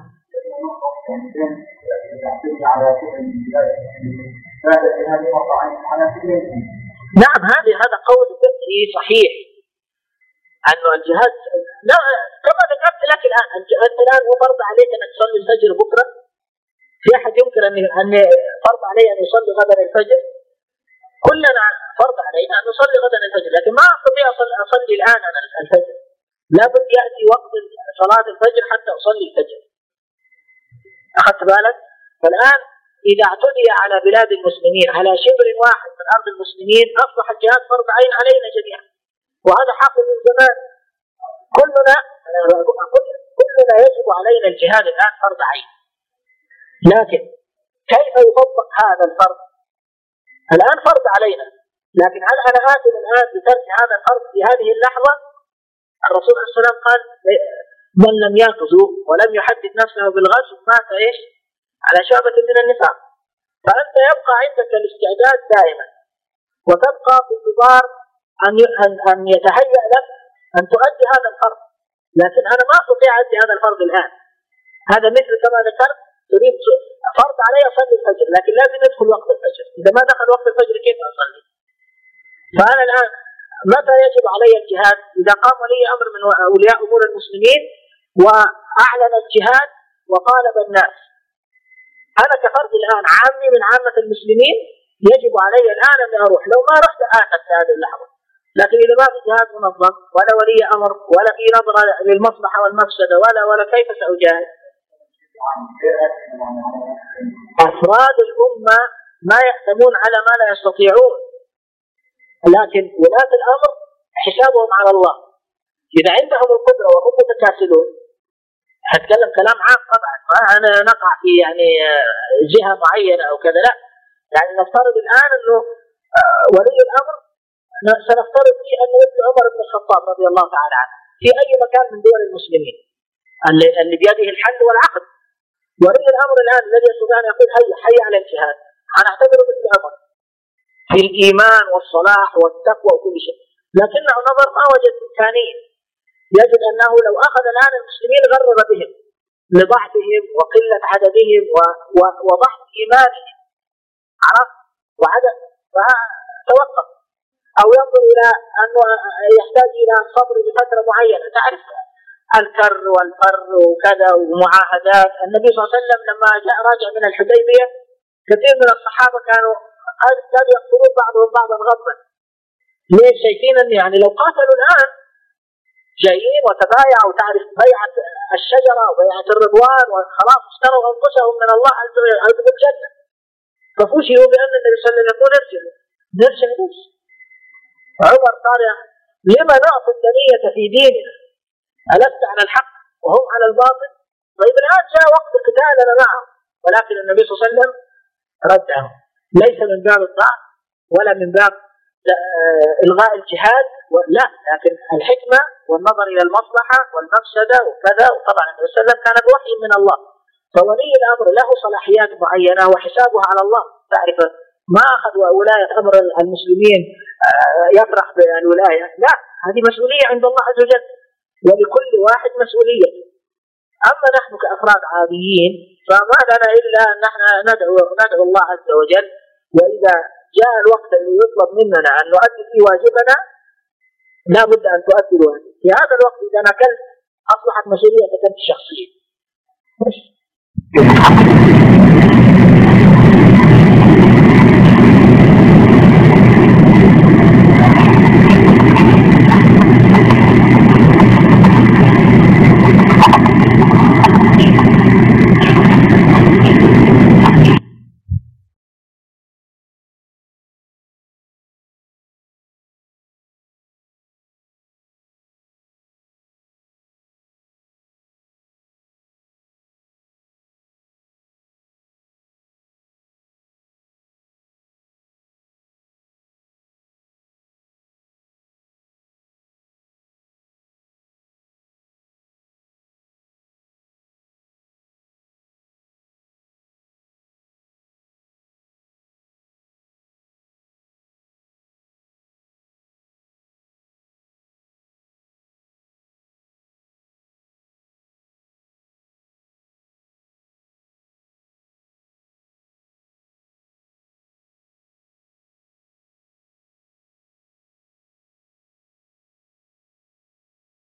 A: نعم، هذه هذا قول فقهي صحيح أنه الجهاد، لا كما ذكرت لك الآن، أنت الآن هو فرض عليك أن تصلي الفجر بكرة. في أحد يمكن أن أن فرض عليه أن يصلي غدا الفجر؟ كلنا فرض علينا أن نصلي غدا الفجر، لكن ما أستطيع أصلي الآن أنا الفجر، لابد يأتي وقت صلاة الفجر حتى أصلي الفجر. أخذت بالك؟ فالآن إذا اعتدي على بلاد المسلمين على شبر واحد من أرض المسلمين أصبح الجهاد فرض عين علينا جميعا، وهذا حاصل من زمان. كلنا كلنا يجب علينا الجهاد الآن فرض عين، لكن كيف يطبق هذا الفرض؟ الآن فرض علينا، لكن هل أنا آثم الآن بترك هذا الفرض في هذه اللحظة؟ الرسول صلى الله عليه وسلم قال: من لم يغزو ولم يحدث نفسه بالغزو مات ايش؟ على شعبة من النفاق. فأنت يبقى عندك الاستعداد دائما، وتبقى في انتظار أن أن يتهيأ لك أن تؤدي هذا الفرض، لكن أنا ما أستطيع أؤدي هذا الفرض الآن. هذا مثل كما ذكرت، تريد فرض علي أصلي الفجر، لكن لازم يدخل وقت الفجر، إذا ما دخل وقت الفجر كيف أصلي؟ فأنا الآن متى يجب علي الجهاد؟ إذا قام ولي أمر من أولياء أمور المسلمين وأعلن الجهاد وطالب الناس، أنا كفرد الآن عامي من عامة المسلمين يجب علي الآن أن أروح، لو ما رحت آخذ في هذه اللحظة. لكن إذا ما في جهاد منظم ولا ولي أمر ولا في نظرة للمصلحة والمفسدة ولا ولا كيف سأجاهد؟ أفراد الأمة ما يحتمون على ما لا يستطيعون، لكن ولاة الأمر حسابهم على الله. إذا عندهم القدرة وهم متكاسلون، هتكلم كلام عام طبعا، ما أنا نقع في يعني جهة معينة أو كذا، لا، يعني نفترض الآن أنه ولي الأمر سنفترض فيه أنه ابن عمر بن الخطاب رضي الله تعالى عنه في أي مكان من دول المسلمين اللي, اللي بيده الحل والعقد. ولي الأمر الآن الذي يستطيع أن يقول هيا هيا على الجهاد، هنعتبره مثل عمر في الإيمان والصلاح والتقوى وكل شيء، لكنه نظر ما وجد إمكانية. يجد أنه لو أخذ الآن المسلمين غرر بهم لضعفهم وقلة عددهم وضعف إيمانهم، عرفت، وعدد، فتوقف. أو ينظر إلى أنه يحتاج إلى صبر لفترة معينة، تعرف الكر والفر وكذا ومعاهدات. النبي صلى الله عليه وسلم لما جاء راجع من الحديبية كثير من الصحابة كانوا كانوا يقتلون بعضهم بعضا غضبا. ليش؟ شايفين أن يعني لو قاتلوا الآن جايين وتبايعوا، تعرف بيعة الشجرة وبيعة الرضوان، وخلاص اشتروا أنفسهم من الله عز وجل بالجنة، ففوجئوا بأن النبي صلى الله عليه وسلم يقول ارجعوا نرجع نفس. عمر قال: لما نعطي الدنية في ديننا؟ ألست على الحق وهم على الباطل؟ طيب الآن جاء وقت قتالنا معهم، ولكن النبي صلى الله عليه وسلم ردهم، ليس من باب الضعف ولا من باب إلغاء الجهاد، لا، لكن الحكمة والنظر إلى المصلحة والمفسدة وكذا. وطبعا النبي صلى الله عليه وسلم كان بوحي من الله، فولي الأمر له صلاحيات معينة وحسابها على الله. تعرف ما أخذ ولاية أمر المسلمين يفرح بالولاية، لا، هذه مسؤولية عند الله عز وجل، ولكل واحد مسؤولية. أما نحن كأفراد عاديين فما لنا إلا أن نحن ندعو, ندعو الله عز وجل، وإذا جاء الوقت اللي يطلب مننا أن نؤدي فيه واجبنا لا بد أن تؤدي الواجب. في هذا الوقت إذا نكلت أصبحت مسؤوليتك أنت الشخصية.